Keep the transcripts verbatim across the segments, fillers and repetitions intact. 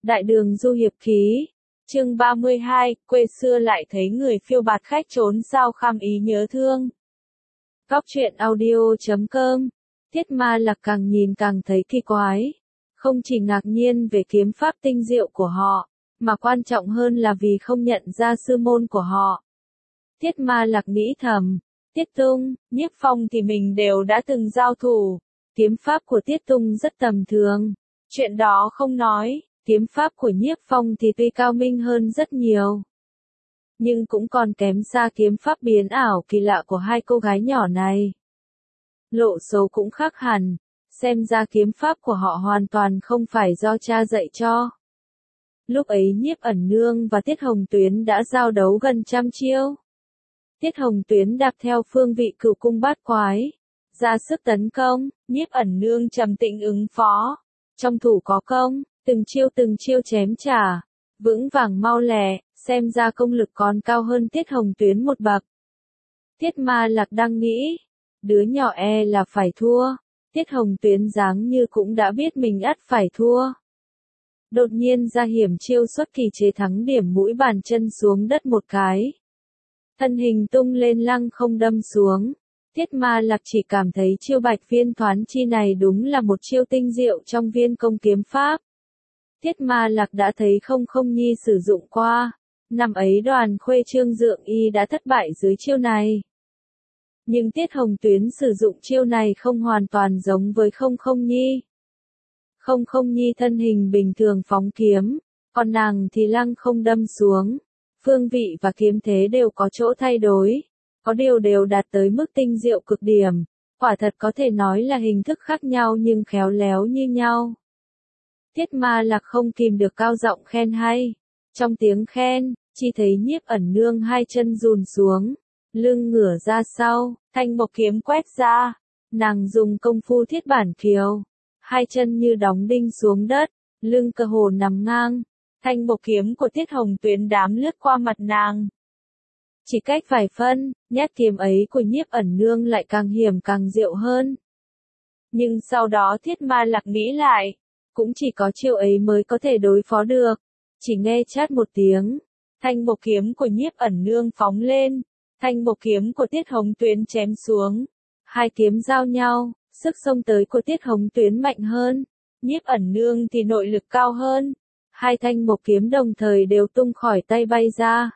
Đại đường du hiệp ký. Chương ba mươi hai, quê xưa lại thấy người phiêu bạt khách trốn sao kham ý nhớ thương. Góc truyện audio chấm com. Tiết Ma Lạc càng nhìn càng thấy kỳ quái. Không chỉ ngạc nhiên về kiếm pháp tinh diệu của họ, mà quan trọng hơn là vì không nhận ra sư môn của họ. Tiết Ma Lạc nghĩ thầm, Tiết Tung, Nhiếp Phong thì mình đều đã từng giao thủ. Kiếm pháp của Tiết Tung rất tầm thường. Chuyện đó không nói, kiếm pháp của Nhiếp Phong thì tuy cao minh hơn rất nhiều, nhưng cũng còn kém xa kiếm pháp biến ảo kỳ lạ của hai cô gái nhỏ này. Lộ số cũng khác hẳn, xem ra kiếm pháp của họ hoàn toàn không phải do cha dạy cho. Lúc ấy Nhiếp Ẩn Nương và Tiết Hồng Tuyến đã giao đấu gần trăm chiêu. Tiết Hồng Tuyến đạp theo phương vị cửu cung bát quái, ra sức tấn công, Nhiếp Ẩn Nương trầm tĩnh ứng phó. Trong thủ có công, từng chiêu từng chiêu chém trả, vững vàng mau lẹ, xem ra công lực còn cao hơn Tiết Hồng Tuyến một bậc. Tiết Ma Lạc đang nghĩ, đứa nhỏ e là phải thua, Tiết Hồng Tuyến dáng như cũng đã biết mình ắt phải thua. Đột nhiên ra hiểm chiêu xuất kỳ chế thắng điểm mũi bàn chân xuống đất một cái. Thân hình tung lên lăng không đâm xuống. Tiết Ma Lạc chỉ cảm thấy chiêu bạch viên thoán chi này đúng là một chiêu tinh diệu trong viên công kiếm pháp. Tiết Ma Lạc đã thấy không không nhi sử dụng qua. Năm ấy Đoàn Khuê Trương Dượng Y đã thất bại dưới chiêu này. Nhưng Tiết Hồng Tuyến sử dụng chiêu này không hoàn toàn giống với không không nhi. Không không nhi thân hình bình thường phóng kiếm, còn nàng thì lăng không đâm xuống. Phương vị và kiếm thế đều có chỗ thay đổi. Có điều đều đạt tới mức tinh diệu cực điểm, quả thật có thể nói là hình thức khác nhau nhưng khéo léo như nhau. Tiết Ma Lạc không kìm được cao giọng khen hay. Trong tiếng khen, chỉ thấy Nhiếp Ẩn Nương hai chân rùn xuống, lưng ngửa ra sau, thanh bộc kiếm quét ra, nàng dùng công phu thiết bản kiều, hai chân như đóng đinh xuống đất, lưng cơ hồ nằm ngang, thanh bộc kiếm của Tiết Hồng Tuyến đám lướt qua mặt nàng. Chỉ cách vài phân, nhát kiếm ấy của Nhiếp Ẩn Nương lại càng hiểm càng diệu hơn. Nhưng sau đó Tiết Ma Lạc nghĩ lại, cũng chỉ có chiêu ấy mới có thể đối phó được. Chỉ nghe chát một tiếng, thanh bộc kiếm của Nhiếp Ẩn Nương phóng lên, thanh bộc kiếm của Tiết Hồng Tuyến chém xuống. Hai kiếm giao nhau, sức xông tới của Tiết Hồng Tuyến mạnh hơn, Nhiếp Ẩn Nương thì nội lực cao hơn. Hai thanh bộc kiếm đồng thời đều tung khỏi tay bay ra.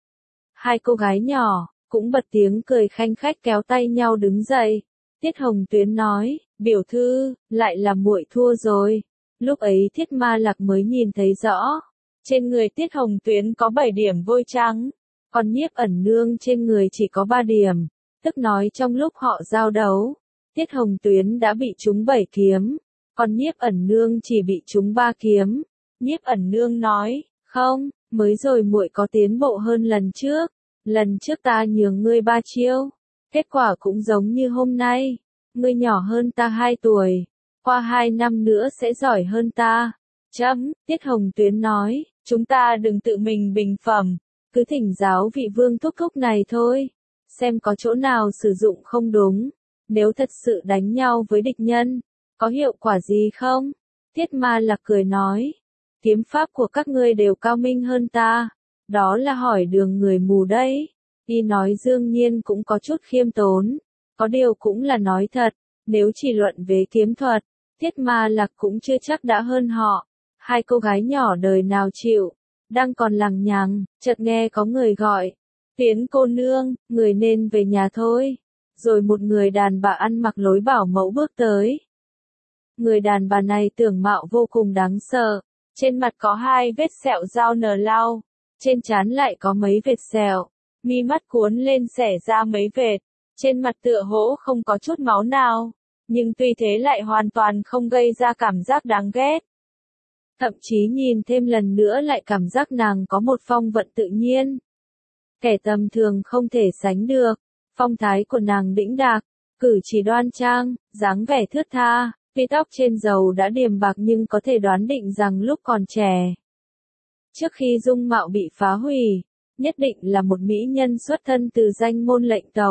Hai cô gái nhỏ, cũng bật tiếng cười khanh khách kéo tay nhau đứng dậy. Tiết Hồng Tuyến nói, biểu thư, lại là muội thua rồi. Lúc ấy Tiết Ma Lạc mới nhìn thấy rõ. Trên người Tiết Hồng Tuyến có bảy điểm vôi trắng, còn Nhiếp Ẩn Nương trên người chỉ có ba điểm. Tức nói trong lúc họ giao đấu, Tiết Hồng Tuyến đã bị trúng bảy kiếm, còn Nhiếp Ẩn Nương chỉ bị trúng ba kiếm. Nhiếp Ẩn Nương nói, không, mới rồi muội có tiến bộ hơn lần trước. Lần trước ta nhường ngươi ba chiêu, kết quả cũng giống như hôm nay. Ngươi nhỏ hơn ta hai tuổi, qua hai năm nữa sẽ giỏi hơn ta. Chấm, Tiết Hồng Tuyến nói, chúng ta đừng tự mình bình phẩm, cứ thỉnh giáo vị vương thúc thúc này thôi, xem có chỗ nào sử dụng không đúng. Nếu thật sự đánh nhau với địch nhân, có hiệu quả gì không? Tiết Ma Lạc cười nói, kiếm pháp của các ngươi đều cao minh hơn ta. Đó là hỏi đường người mù đấy. Y nói đương nhiên cũng có chút khiêm tốn, có điều cũng là nói thật, nếu chỉ luận về kiếm thuật, Tiết Ma Lạc cũng chưa chắc đã hơn họ. Hai cô gái nhỏ đời nào chịu, đang còn lằng nhằng, chợt nghe có người gọi, Tiến cô nương, người nên về nhà thôi. Rồi một người đàn bà ăn mặc lối bảo mẫu bước tới. Người đàn bà này tưởng mạo vô cùng đáng sợ, trên mặt có hai vết sẹo dao nở lau. Trên trán lại có mấy vệt sẹo, mi mắt cuốn lên xẻ ra mấy vệt, trên mặt tựa hỗ không có chút máu nào, nhưng tuy thế lại hoàn toàn không gây ra cảm giác đáng ghét. Thậm chí nhìn thêm lần nữa lại cảm giác nàng có một phong vận tự nhiên. Kẻ tầm thường không thể sánh được, phong thái của nàng đĩnh đạc, cử chỉ đoan trang, dáng vẻ thướt tha, tuy tóc trên râu đã điểm bạc nhưng có thể đoán định rằng lúc còn trẻ. Trước khi dung mạo bị phá hủy, nhất định là một mỹ nhân xuất thân từ danh môn lệnh tộc.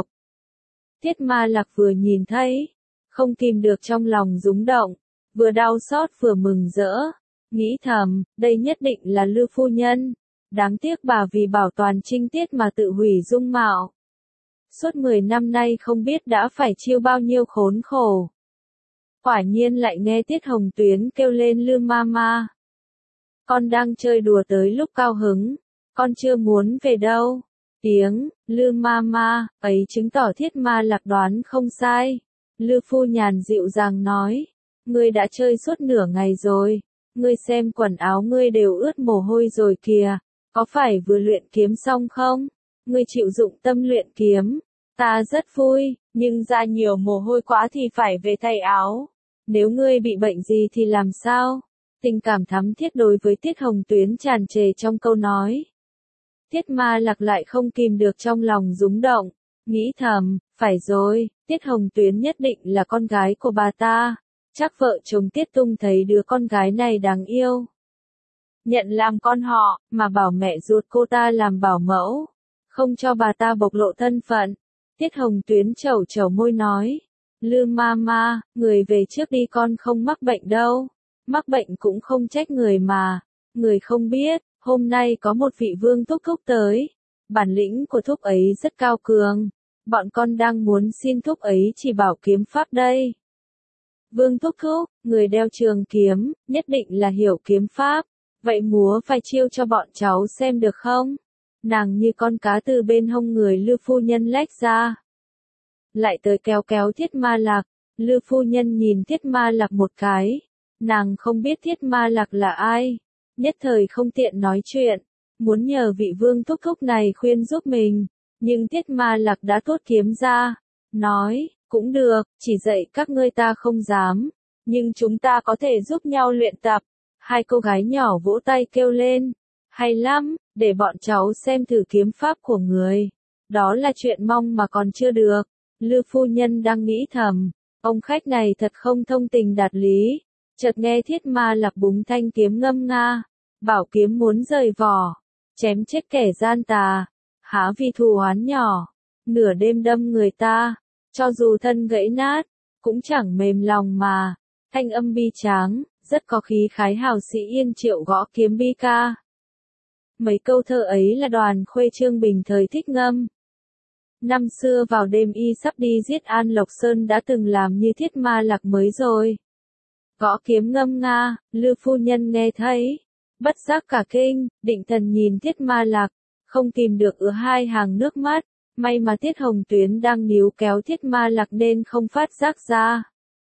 Tiết Ma Lạc vừa nhìn thấy, không kìm được trong lòng rúng động, vừa đau xót vừa mừng rỡ. nghĩ thầm, đây nhất định là Lư phu nhân. Đáng tiếc bà vì bảo toàn trinh tiết mà tự hủy dung mạo. Suốt mười năm nay không biết đã phải chịu bao nhiêu khốn khổ. Quả nhiên lại nghe Tiết Hồng Tuyến kêu lên Lư Mama. Con đang chơi đùa tới lúc cao hứng, con chưa muốn về đâu. Tiếng, Lư Mama, ấy chứng tỏ Thiết Ma Lạc đoán không sai. Lư phu nhàn dịu dàng nói, ngươi đã chơi suốt nửa ngày rồi, ngươi xem quần áo ngươi đều ướt mồ hôi rồi kìa, có phải vừa luyện kiếm xong không? Ngươi chịu dụng tâm luyện kiếm, ta rất vui, nhưng ra nhiều mồ hôi quá thì phải về thay áo. Nếu ngươi bị bệnh gì thì làm sao? Tình cảm thắm thiết đối với Tiết Hồng Tuyến tràn trề trong câu nói. Thiết Ma Lạc lại không kìm được trong lòng rúng động, nghĩ thầm, phải rồi, Tiết Hồng Tuyến nhất định là con gái của bà ta, chắc vợ chồng Tiết Tung thấy đứa con gái này đáng yêu. Nhận làm con họ, mà bảo mẹ ruột cô ta làm bảo mẫu, không cho bà ta bộc lộ thân phận. Tiết Hồng Tuyến chẩu chẩu môi nói, Lư Mama, người về trước đi, con không mắc bệnh đâu, mắc bệnh cũng không trách người mà, người không biết. Hôm nay có một vị vương thúc thúc tới, bản lĩnh của thúc ấy rất cao cường, bọn con đang muốn xin thúc ấy chỉ bảo kiếm pháp đây. Vương thúc thúc, người đeo trường kiếm, nhất định là hiểu kiếm pháp, vậy múa vài chiêu cho bọn cháu xem được không? Nàng như con cá từ bên hông người Lư phu nhân lách ra. Lại tới kéo kéo Thiết Ma Lạc, Lư phu nhân nhìn Thiết Ma Lạc một cái, nàng không biết Thiết Ma Lạc là ai. Nhất thời không tiện nói chuyện, muốn nhờ vị vương thúc thúc này khuyên giúp mình, nhưng Thiết Ma Lạc đã thốt kiếm ra, nói, cũng được, chỉ dạy các ngươi ta không dám, nhưng chúng ta có thể giúp nhau luyện tập. Hai cô gái nhỏ vỗ tay kêu lên, hay lắm, để bọn cháu xem thử kiếm pháp của người. Đó là chuyện mong mà còn chưa được. Lư phu nhân đang nghĩ thầm, ông khách này thật không thông tình đạt lý. Chợt nghe Thiết Ma Lạc búng thanh kiếm ngâm nga, bảo kiếm muốn rời vỏ, chém chết kẻ gian tà, há vì thù oán nhỏ, nửa đêm đâm người ta, cho dù thân gãy nát, cũng chẳng mềm lòng mà. Thanh âm bi tráng, rất có khí khái hào sĩ Yên Triệu gõ kiếm bi ca. Mấy câu thơ ấy là Đoàn Khuê Trương Bình thời thích ngâm. Năm xưa vào đêm y sắp đi giết An Lộc Sơn đã từng làm như Thiết Ma Lạc mới rồi. Gõ kiếm ngâm nga, Lư phu nhân nghe thấy, bất giác cả kinh, định thần nhìn Thiết Ma Lạc, không kìm được ứa hai hàng nước mắt, may mà Tiết Hồng Tuyến đang níu kéo Thiết Ma Lạc nên không phát giác ra.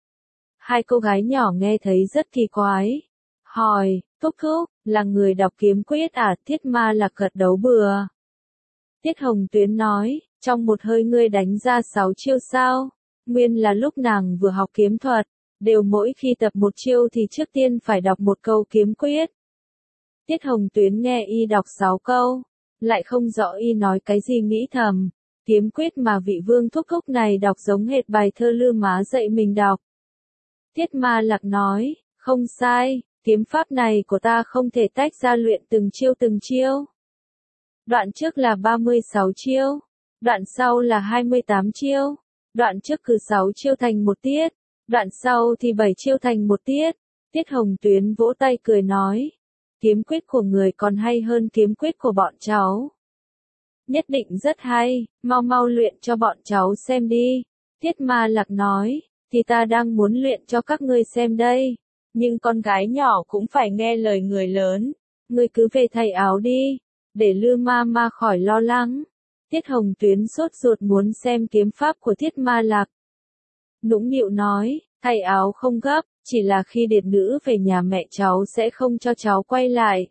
Hai cô gái nhỏ nghe thấy rất kỳ quái, hỏi, thúc thúc, là người đọc kiếm quyết à? Thiết Ma Lạc gật đầu bừa. Tiết Hồng Tuyến nói, trong một hơi ngươi đánh ra sáu chiêu sao? Nguyên là lúc nàng vừa học kiếm thuật, đều mỗi khi tập một chiêu thì trước tiên phải đọc một câu kiếm quyết. Tiết Hồng Tuyến nghe y đọc sáu câu, lại không rõ y nói cái gì, nghĩ thầm, kiếm quyết mà vị vương thúc thúc này đọc giống hệt bài thơ Lư má dạy mình đọc. Thiết Ma Lạc nói, không sai, kiếm pháp này của ta không thể tách ra luyện từng chiêu từng chiêu. Đoạn trước là ba mươi sáu chiêu, đoạn sau là hai mươi tám chiêu, đoạn trước cứ sáu chiêu thành một tiết, đoạn sau thì bảy chiêu thành một tiết. Tiết Hồng Tuyến vỗ tay cười nói, kiếm quyết của người còn hay hơn kiếm quyết của bọn cháu. Nhất định rất hay, mau mau luyện cho bọn cháu xem đi. Thiết Ma Lạc nói, thì ta đang muốn luyện cho các ngươi xem đây, nhưng con gái nhỏ cũng phải nghe lời người lớn, ngươi cứ về thay áo đi, để Lư Mama khỏi lo lắng. Tiết Hồng Tuyến sốt ruột muốn xem kiếm pháp của Thiết Ma Lạc. Nũng nịu nói, thay áo không gấp, chỉ là khi điệt nữ về nhà mẹ cháu sẽ không cho cháu quay lại.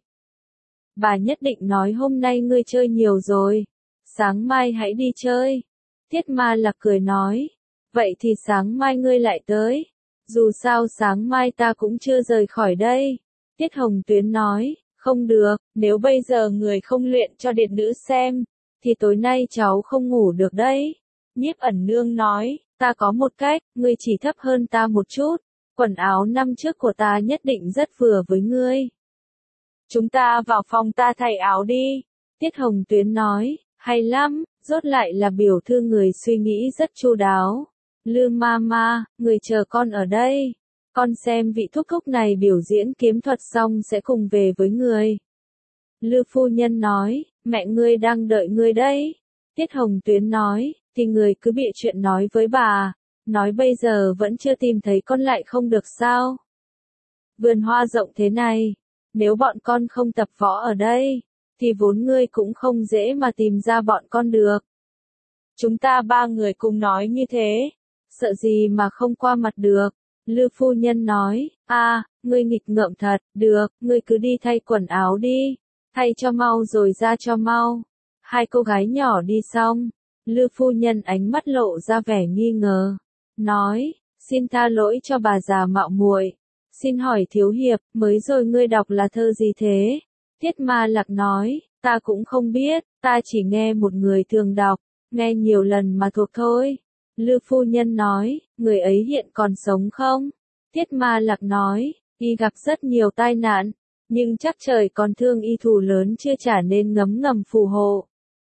Bà nhất định nói hôm nay ngươi chơi nhiều rồi, sáng mai hãy đi chơi. Thiết Ma Lạc cười nói, vậy thì sáng mai ngươi lại tới, dù sao sáng mai ta cũng chưa rời khỏi đây. Tiết Hồng Tuyến nói, không được, nếu bây giờ người không luyện cho điệt nữ xem, thì tối nay cháu không ngủ được đấy. Nhiếp Ẩn Nương nói, ta có một cách, ngươi chỉ thấp hơn ta một chút, quần áo năm trước của ta nhất định rất vừa với ngươi. Chúng ta vào phòng ta thay áo đi. Tiết Hồng Tuyến nói, hay lắm, rốt lại là biểu thư người suy nghĩ rất chu đáo. Lư Mama, người chờ con ở đây. Con xem vị thúc thúc này biểu diễn kiếm thuật xong sẽ cùng về với người. Lư phu nhân nói, mẹ ngươi đang đợi ngươi đấy. Tiết Hồng Tuyến nói, thì người cứ bịa chuyện nói với bà, nói bây giờ vẫn chưa tìm thấy con lại không được sao. Vườn hoa rộng thế này, nếu bọn con không tập võ ở đây, thì vốn ngươi cũng không dễ mà tìm ra bọn con được. Chúng ta ba người cùng nói như thế, sợ gì mà không qua mặt được. Lư phu nhân nói, a, ngươi nghịch ngợm thật, được, ngươi cứ đi thay quần áo đi, thay cho mau rồi ra cho mau. Hai cô gái nhỏ đi xong, Lư phu nhân ánh mắt lộ ra vẻ nghi ngờ, nói, xin tha lỗi cho bà già mạo muội, xin hỏi thiếu hiệp, mới rồi ngươi đọc là thơ gì thế? Tiết Ma Lạc nói, ta cũng không biết, ta chỉ nghe một người thường đọc, nghe nhiều lần mà thuộc thôi. Lư phu nhân nói, người ấy hiện còn sống không? Tiết Ma Lạc nói, y gặp rất nhiều tai nạn, nhưng chắc trời còn thương y thù lớn chưa trả nên ngấm ngầm phù hộ.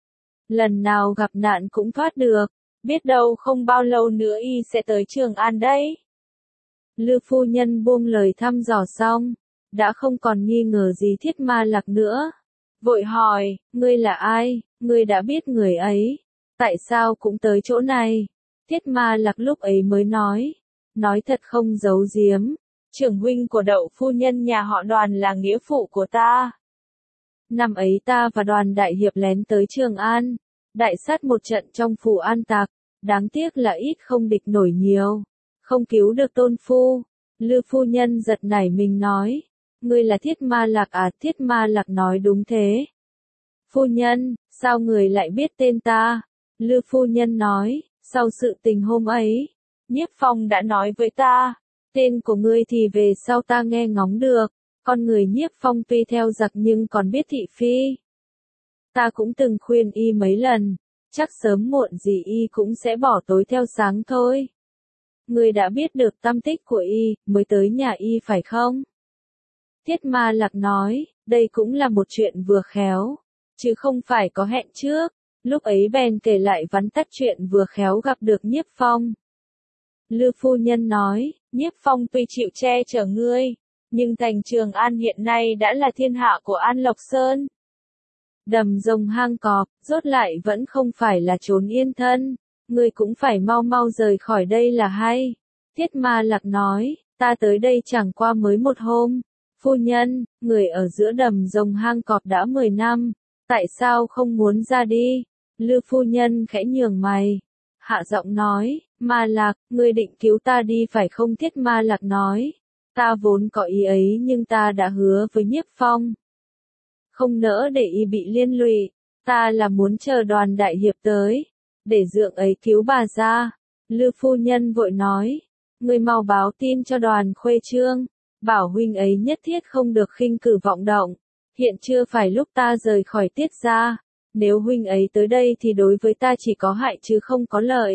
Lần nào gặp nạn cũng thoát được, biết đâu không bao lâu nữa y sẽ tới Trường An đấy. Lư phu nhân buông lời thăm dò xong, đã không còn nghi ngờ gì Thiết Ma Lạc nữa. Vội hỏi, ngươi là ai, ngươi đã biết người ấy, tại sao cũng tới chỗ này? Thiết Ma Lạc lúc ấy mới nói, nói thật không giấu giếm, trưởng huynh của Đậu phu nhân nhà họ Đoàn là nghĩa phụ của ta. Năm ấy ta và Đoàn đại hiệp lén tới Trường An, đại sát một trận trong phủ An Tạc, đáng tiếc là ít không địch nổi nhiều, không cứu được tôn phu. Lư phu nhân giật nảy mình nói, ngươi là Thiết Ma Lạc à? Thiết Ma Lạc nói đúng thế. Phu nhân, sao người lại biết tên ta? Lư phu nhân nói, sau sự tình hôm ấy, Nhiếp Phong đã nói với ta, tên của ngươi thì về sau ta nghe ngóng được, con người Nhiếp Phong tuy theo giặc nhưng còn biết thị phi. Ta cũng từng khuyên y mấy lần, chắc sớm muộn gì y cũng sẽ bỏ tối theo sáng thôi. Ngươi đã biết được tăm tích của y, mới tới nhà y phải không? Thiết Ma Lạc nói, đây cũng là một chuyện vừa khéo, chứ không phải có hẹn trước. Lúc ấy bèn kể lại vắn tắt chuyện vừa khéo gặp được Nhiếp Phong. Lư phu nhân nói, Nhiếp Phong tuy chịu che chở ngươi, nhưng thành Trường An hiện nay đã là thiên hạ của An Lộc Sơn. Đầm rồng hang cọp, rốt lại vẫn không phải là trốn yên thân, ngươi cũng phải mau mau rời khỏi đây là hay. Thiết Ma Lạc nói, ta tới đây chẳng qua mới một hôm. Phu nhân, người ở giữa đầm rồng hang cọp đã mười năm, tại sao không muốn ra đi? Lư phu nhân khẽ nhường mày, hạ giọng nói, Ma Lạc, ngươi định cứu ta đi phải không? Thiết Ma Lạc nói, ta vốn có ý ấy nhưng ta đã hứa với Nhiếp Phong, không nỡ để y bị liên lụy, ta là muốn chờ Đoàn đại hiệp tới, để dượng ấy cứu bà ra. Lư phu nhân vội nói, ngươi mau báo tin cho Đoàn Khuê Trương, bảo huynh ấy nhất thiết không được khinh cử vọng động, hiện chưa phải lúc ta rời khỏi Tiết gia. Nếu huynh ấy tới đây thì đối với ta chỉ có hại chứ không có lợi.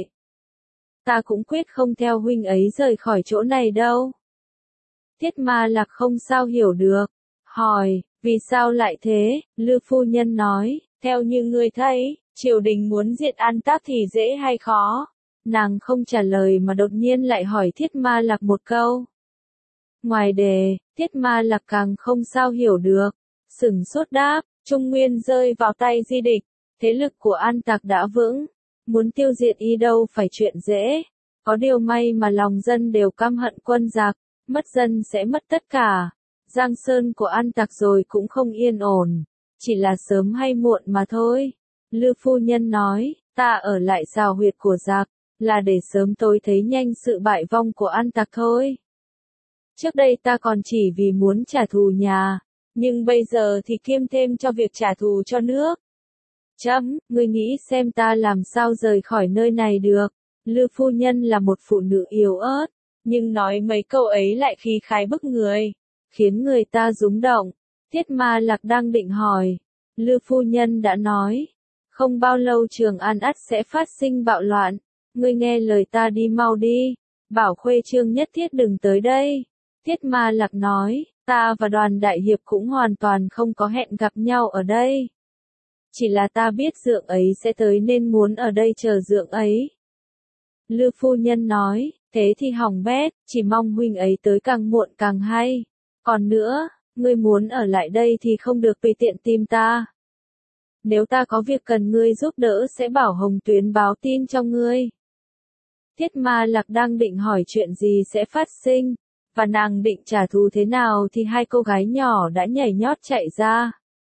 Ta cũng quyết không theo huynh ấy rời khỏi chỗ này đâu. Thiết Ma Lạc không sao hiểu được, hỏi, vì sao lại thế? Lư phu nhân nói, theo như ngươi thấy, triều đình muốn diệt An Tác thì dễ hay khó? Nàng không trả lời mà đột nhiên lại hỏi Thiết Ma Lạc một câu. Ngoài đề, Thiết Ma Lạc càng không sao hiểu được, sửng sốt đáp, Trung Nguyên rơi vào tay Di địch, thế lực của An Tạc đã vững, muốn tiêu diệt y đâu phải chuyện dễ. Có điều may mà lòng dân đều căm hận quân giặc, mất dân sẽ mất tất cả. Giang sơn của An Tạc rồi cũng không yên ổn, chỉ là sớm hay muộn mà thôi. Lư phu nhân nói, ta ở lại rào huyệt của giặc, là để sớm tối thấy nhanh sự bại vong của An Tạc thôi. Trước đây ta còn chỉ vì muốn trả thù nhà, nhưng bây giờ thì kiêm thêm cho việc trả thù cho nước. Chấm, ngươi nghĩ xem ta làm sao rời khỏi nơi này được? Lư phu nhân là một phụ nữ yếu ớt, nhưng nói mấy câu ấy lại khí khái bức người, khiến người ta rúng động. Thiết Ma Lạc đang định hỏi, Lư phu nhân đã nói, không bao lâu Trường An ắt sẽ phát sinh bạo loạn, ngươi nghe lời ta đi mau đi, bảo Khuê Trương nhất thiết đừng tới đây. Thiết Ma Lạc nói, ta và Đoàn đại hiệp cũng hoàn toàn không có hẹn gặp nhau ở đây. Chỉ là ta biết dượng ấy sẽ tới nên muốn ở đây chờ dượng ấy. Lư phu nhân nói, Thế thì hỏng bét, chỉ mong huynh ấy tới càng muộn càng hay. Còn nữa, ngươi muốn ở lại đây thì không được tùy tiện tìm ta. Nếu ta có việc cần ngươi giúp đỡ sẽ bảo Hồng Tuyến báo tin cho ngươi. Thiết Ma Lạc đang định hỏi chuyện gì sẽ phát sinh, và nàng định trả thù thế nào thì hai cô gái nhỏ đã nhảy nhót chạy ra.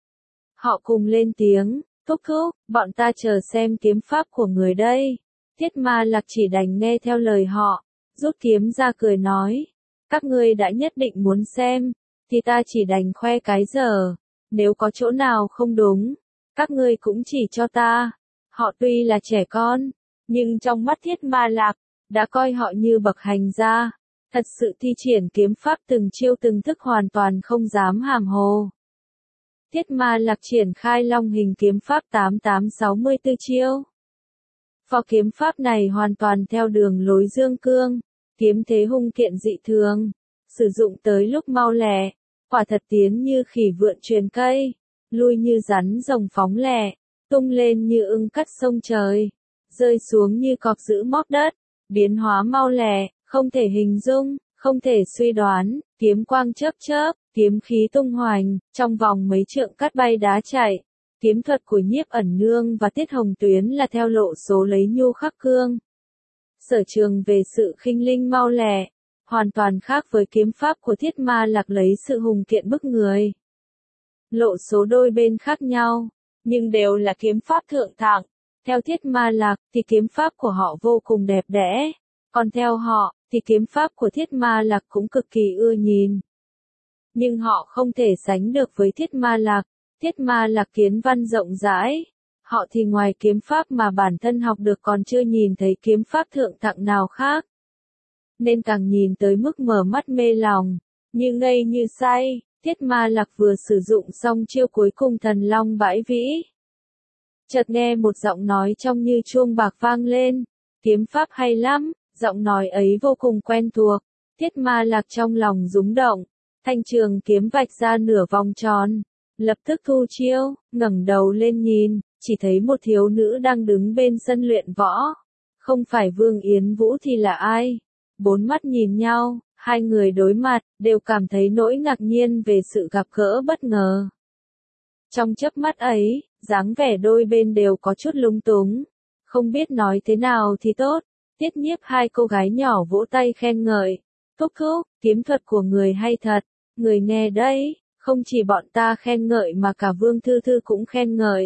Họ cùng lên tiếng, thúc thúc, bọn ta chờ xem kiếm pháp của người đây. Thiết Ma Lạc chỉ đành nghe theo lời họ, rút kiếm ra cười nói, các ngươi đã nhất định muốn xem, thì ta chỉ đành khoe cái giờ, nếu có chỗ nào không đúng, các ngươi cũng chỉ cho ta. Họ tuy là trẻ con, nhưng trong mắt Thiết Ma Lạc, đã coi họ như bậc hành gia, thật sự thi triển kiếm pháp từng chiêu từng thức hoàn toàn không dám hàm hồ. Thiết Ma Lạc triển khai Long Hình kiếm pháp tám tám sáu mươi tư chiêu. Phò kiếm pháp này hoàn toàn theo đường lối dương cương, kiếm thế hung kiện dị thường, sử dụng tới lúc mau lẹ, quả thật tiến như khỉ vượn truyền cây, lui như rắn rồng phóng lẹ, tung lên như ưng cắt sông trời, rơi xuống như cọp giữ móp đất, biến hóa mau lẹ, không thể hình dung, không thể suy đoán, kiếm quang chớp chớp, kiếm khí tung hoành, trong vòng mấy trượng cắt bay đá chạy. Kiếm thuật của Nhiếp Ẩn Nương và Tiết Hồng Tuyến là theo lộ số lấy nhu khắc cương. Sở trường về sự khinh linh mau lẹ, hoàn toàn khác với kiếm pháp của Thiết Ma Lạc lấy sự hùng kiện bức người. Lộ số đôi bên khác nhau, nhưng đều là kiếm pháp thượng thặng. Theo Thiết Ma Lạc thì kiếm pháp của họ vô cùng đẹp đẽ, còn theo họ thì kiếm pháp của Thiết Ma Lạc cũng cực kỳ ưa nhìn. Nhưng họ không thể sánh được với Thiết Ma Lạc. Thiết Ma Lạc kiến văn rộng rãi, họ thì ngoài kiếm pháp mà bản thân học được còn chưa nhìn thấy kiếm pháp thượng thặng nào khác. Nên càng nhìn tới mức mở mắt mê lòng, như ngây như say, Thiết Ma Lạc vừa sử dụng xong chiêu cuối cùng Thần Long Bãi Vĩ. Chợt nghe một giọng nói trong như chuông bạc vang lên, kiếm pháp hay lắm, giọng nói ấy vô cùng quen thuộc, Thiết Ma Lạc trong lòng rúng động, thanh trường kiếm vạch ra nửa vòng tròn. Lập tức thu chiêu, ngẩng đầu lên nhìn, chỉ thấy một thiếu nữ đang đứng bên sân luyện võ. Không phải Vương Yến Vũ thì là ai? Bốn mắt nhìn nhau, hai người đối mặt, đều cảm thấy nỗi ngạc nhiên về sự gặp gỡ bất ngờ. Trong chớp mắt ấy, dáng vẻ đôi bên đều có chút lung túng, không biết nói thế nào thì tốt. Tiết Nhiếp hai cô gái nhỏ vỗ tay khen ngợi, thúc thúc, kiếm thuật của người hay thật, người nghe đấy. Không chỉ bọn ta khen ngợi mà cả Vương Thư Thư cũng khen ngợi.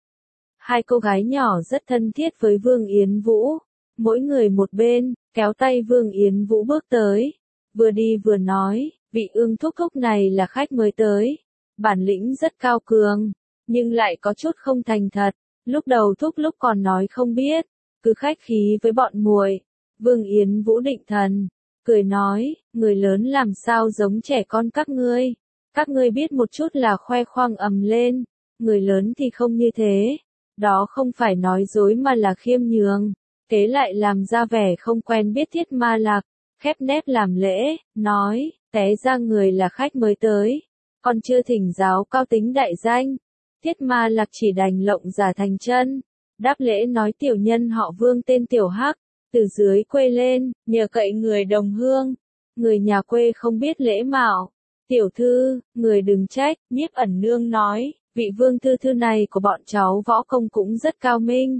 Hai cô gái nhỏ rất thân thiết với Vương Yến Vũ, mỗi người một bên, kéo tay Vương Yến Vũ bước tới, vừa đi vừa nói, vị Ương thúc thúc này là khách mới tới, bản lĩnh rất cao cường, nhưng lại có chút không thành thật, lúc đầu thúc lúc còn nói không biết, cứ khách khí với bọn muội. Vương Yến Vũ định thần, cười nói, người lớn làm sao giống trẻ con các ngươi. Các ngươi biết một chút là khoe khoang ầm lên, người lớn thì không như thế, đó không phải nói dối mà là khiêm nhường, thế lại làm ra vẻ không quen biết Thiết Ma Lạc, khép nép làm lễ, nói, té ra người là khách mới tới, còn chưa thỉnh giáo cao tính đại danh. Thiết Ma Lạc chỉ đành lộng giả thành chân, đáp lễ nói tiểu nhân họ Vương tên Tiểu Hắc, từ dưới quê lên, nhờ cậy người đồng hương, người nhà quê không biết lễ mạo. Tiểu thư, người đừng trách, Nhiếp Ẩn Nương nói, vị Vương Thư Thư này của bọn cháu võ công cũng rất cao minh.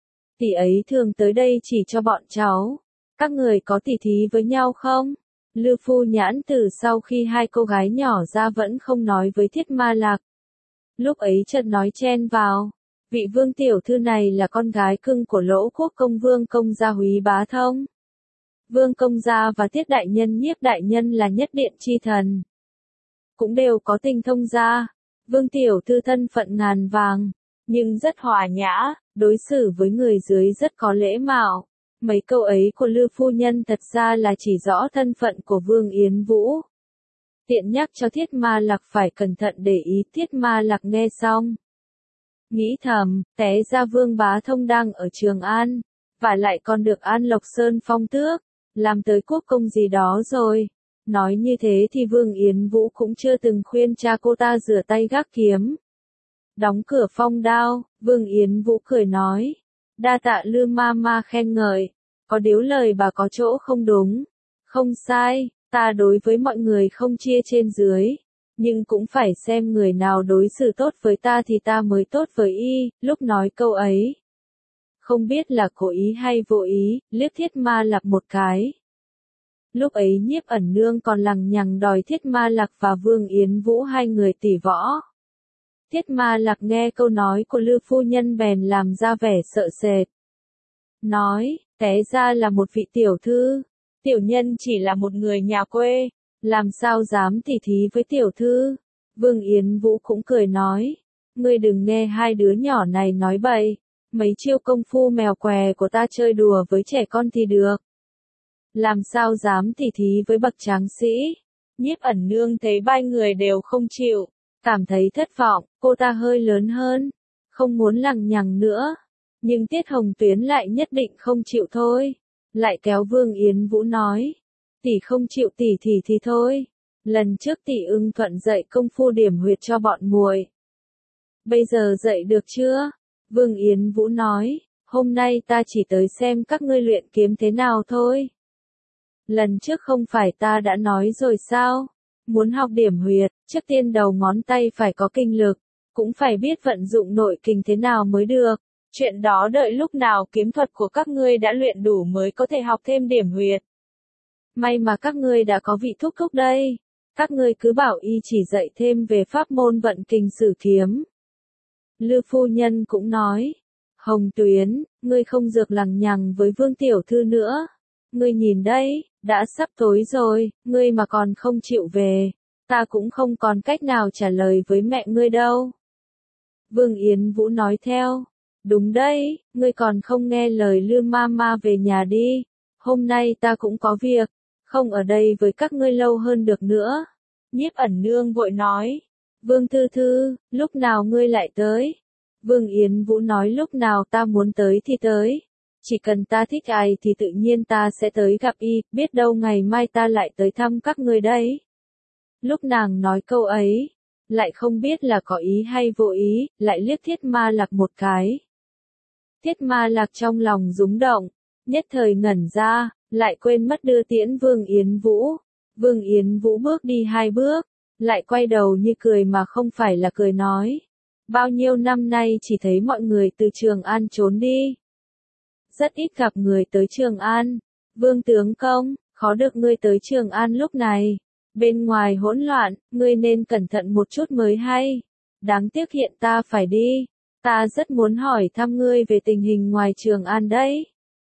Tỷ ấy thường tới đây chỉ cho bọn cháu. Các người có tỉ thí với nhau không? Lư Phu Nhãn từ sau khi hai cô gái nhỏ ra vẫn không nói với Thiết Ma Lạc. Lúc ấy chợt nói chen vào. Vị Vương Tiểu Thư này là con gái cưng của Lỗ Quốc Công Vương Công Gia Húy Bá Thông. Vương Công Gia và Tiết Đại Nhân Nhiếp Đại Nhân là nhất điện chi thần. Cũng đều có tình thông gia. Vương Tiểu Thư thân phận ngàn vàng, nhưng rất hòa nhã, đối xử với người dưới rất có lễ mạo. Mấy câu ấy của Lư Phu Nhân thật ra là chỉ rõ thân phận của Vương Yến Vũ. Tiện nhắc cho Thiết Ma Lạc phải cẩn thận để ý. Thiết Ma Lạc nghe xong, nghĩ thầm, té ra Vương Bá Thông đang ở Trường An, và lại còn được An Lộc Sơn phong tước, làm tới quốc công gì đó rồi. Nói như thế thì Vương Yến Vũ cũng chưa từng khuyên cha cô ta rửa tay gác kiếm. Đóng cửa phong đao, Vương Yến Vũ cười nói, đa tạ Lư ma ma khen ngợi, Có điếu lời bà có chỗ không đúng. Không sai, ta đối với mọi người không chia trên dưới. Nhưng cũng phải xem người nào đối xử tốt với ta thì ta mới tốt với y, lúc nói câu ấy. Không biết là cố ý hay vô ý, liếc Thiết Ma Lạc một cái. Lúc ấy Nhiếp Ẩn Nương còn lằng nhằng đòi Thiết Ma Lạc và Vương Yến Vũ hai người tỉ võ. Thiết Ma Lạc nghe câu nói của Lư phu nhân bèn làm ra vẻ sợ sệt. Nói, té ra là một vị tiểu thư. Tiểu nhân chỉ là một người nhà quê, làm sao dám tỉ thí với tiểu thư. Vương Yến Vũ cũng cười nói, ngươi đừng nghe hai đứa nhỏ này nói bậy, mấy chiêu công phu mèo què của ta chơi đùa với trẻ con thì được. Làm sao dám tỉ thí với bậc tráng sĩ. Nhiếp Ẩn Nương thấy ba người đều không chịu, cảm thấy thất vọng, cô ta hơi lớn hơn, không muốn lằng nhằng nữa. Nhưng Tiết Hồng Tuyến lại nhất định không chịu thôi, lại kéo Vương Yến Vũ nói, tỷ không chịu tỷ thì thì thôi, lần trước tỷ ưng thuận dạy công phu điểm huyệt cho bọn muội. Bây giờ dạy được chưa? Vương Yến Vũ nói, hôm nay ta chỉ tới xem các ngươi luyện kiếm thế nào thôi. Lần trước không phải ta đã nói rồi sao? Muốn học điểm huyệt, trước tiên đầu ngón tay phải có kinh lực, cũng phải biết vận dụng nội kình thế nào mới được. Chuyện đó đợi lúc nào kiếm thuật của các ngươi đã luyện đủ mới có thể học thêm điểm huyệt. May mà các ngươi đã có vị thúc thúc đây. Các ngươi cứ bảo y chỉ dạy thêm về pháp môn vận kình sử kiếm. Lư phu nhân cũng nói, Hồng Tuyến, ngươi không dược lằng nhằng với Vương tiểu thư nữa. Ngươi nhìn đây, đã sắp tối rồi, ngươi mà còn không chịu về, ta cũng không còn cách nào trả lời với mẹ ngươi đâu. Vương Yến Vũ nói theo, đúng đấy, ngươi còn không nghe lời Lư Mama về nhà đi, hôm nay ta cũng có việc, không ở đây với các ngươi lâu hơn được nữa. Nhiếp Ẩn Nương vội nói, Vương Thư Thư, lúc nào ngươi lại tới? Vương Yến Vũ nói lúc nào ta muốn tới thì tới. Chỉ cần ta thích ai thì tự nhiên ta sẽ tới gặp y, biết đâu ngày mai ta lại tới thăm các ngươi đấy. Lúc nàng nói câu ấy, lại không biết là có ý hay vô ý, lại liếc Thiết Ma Lạc một cái. Thiết Ma Lạc trong lòng rúng động, nhất thời ngẩn ra, lại quên mất đưa tiễn Vương Yến Vũ. Vương Yến Vũ bước đi hai bước, lại quay đầu như cười mà không phải là cười nói. Bao nhiêu năm nay chỉ thấy mọi người từ Trường An trốn đi. Rất ít gặp người tới Trường An. Vương tướng công, khó được ngươi tới Trường An lúc này. Bên ngoài hỗn loạn, ngươi nên cẩn thận một chút mới hay. Đáng tiếc hiện ta phải đi. Ta rất muốn hỏi thăm ngươi về tình hình ngoài Trường An đấy.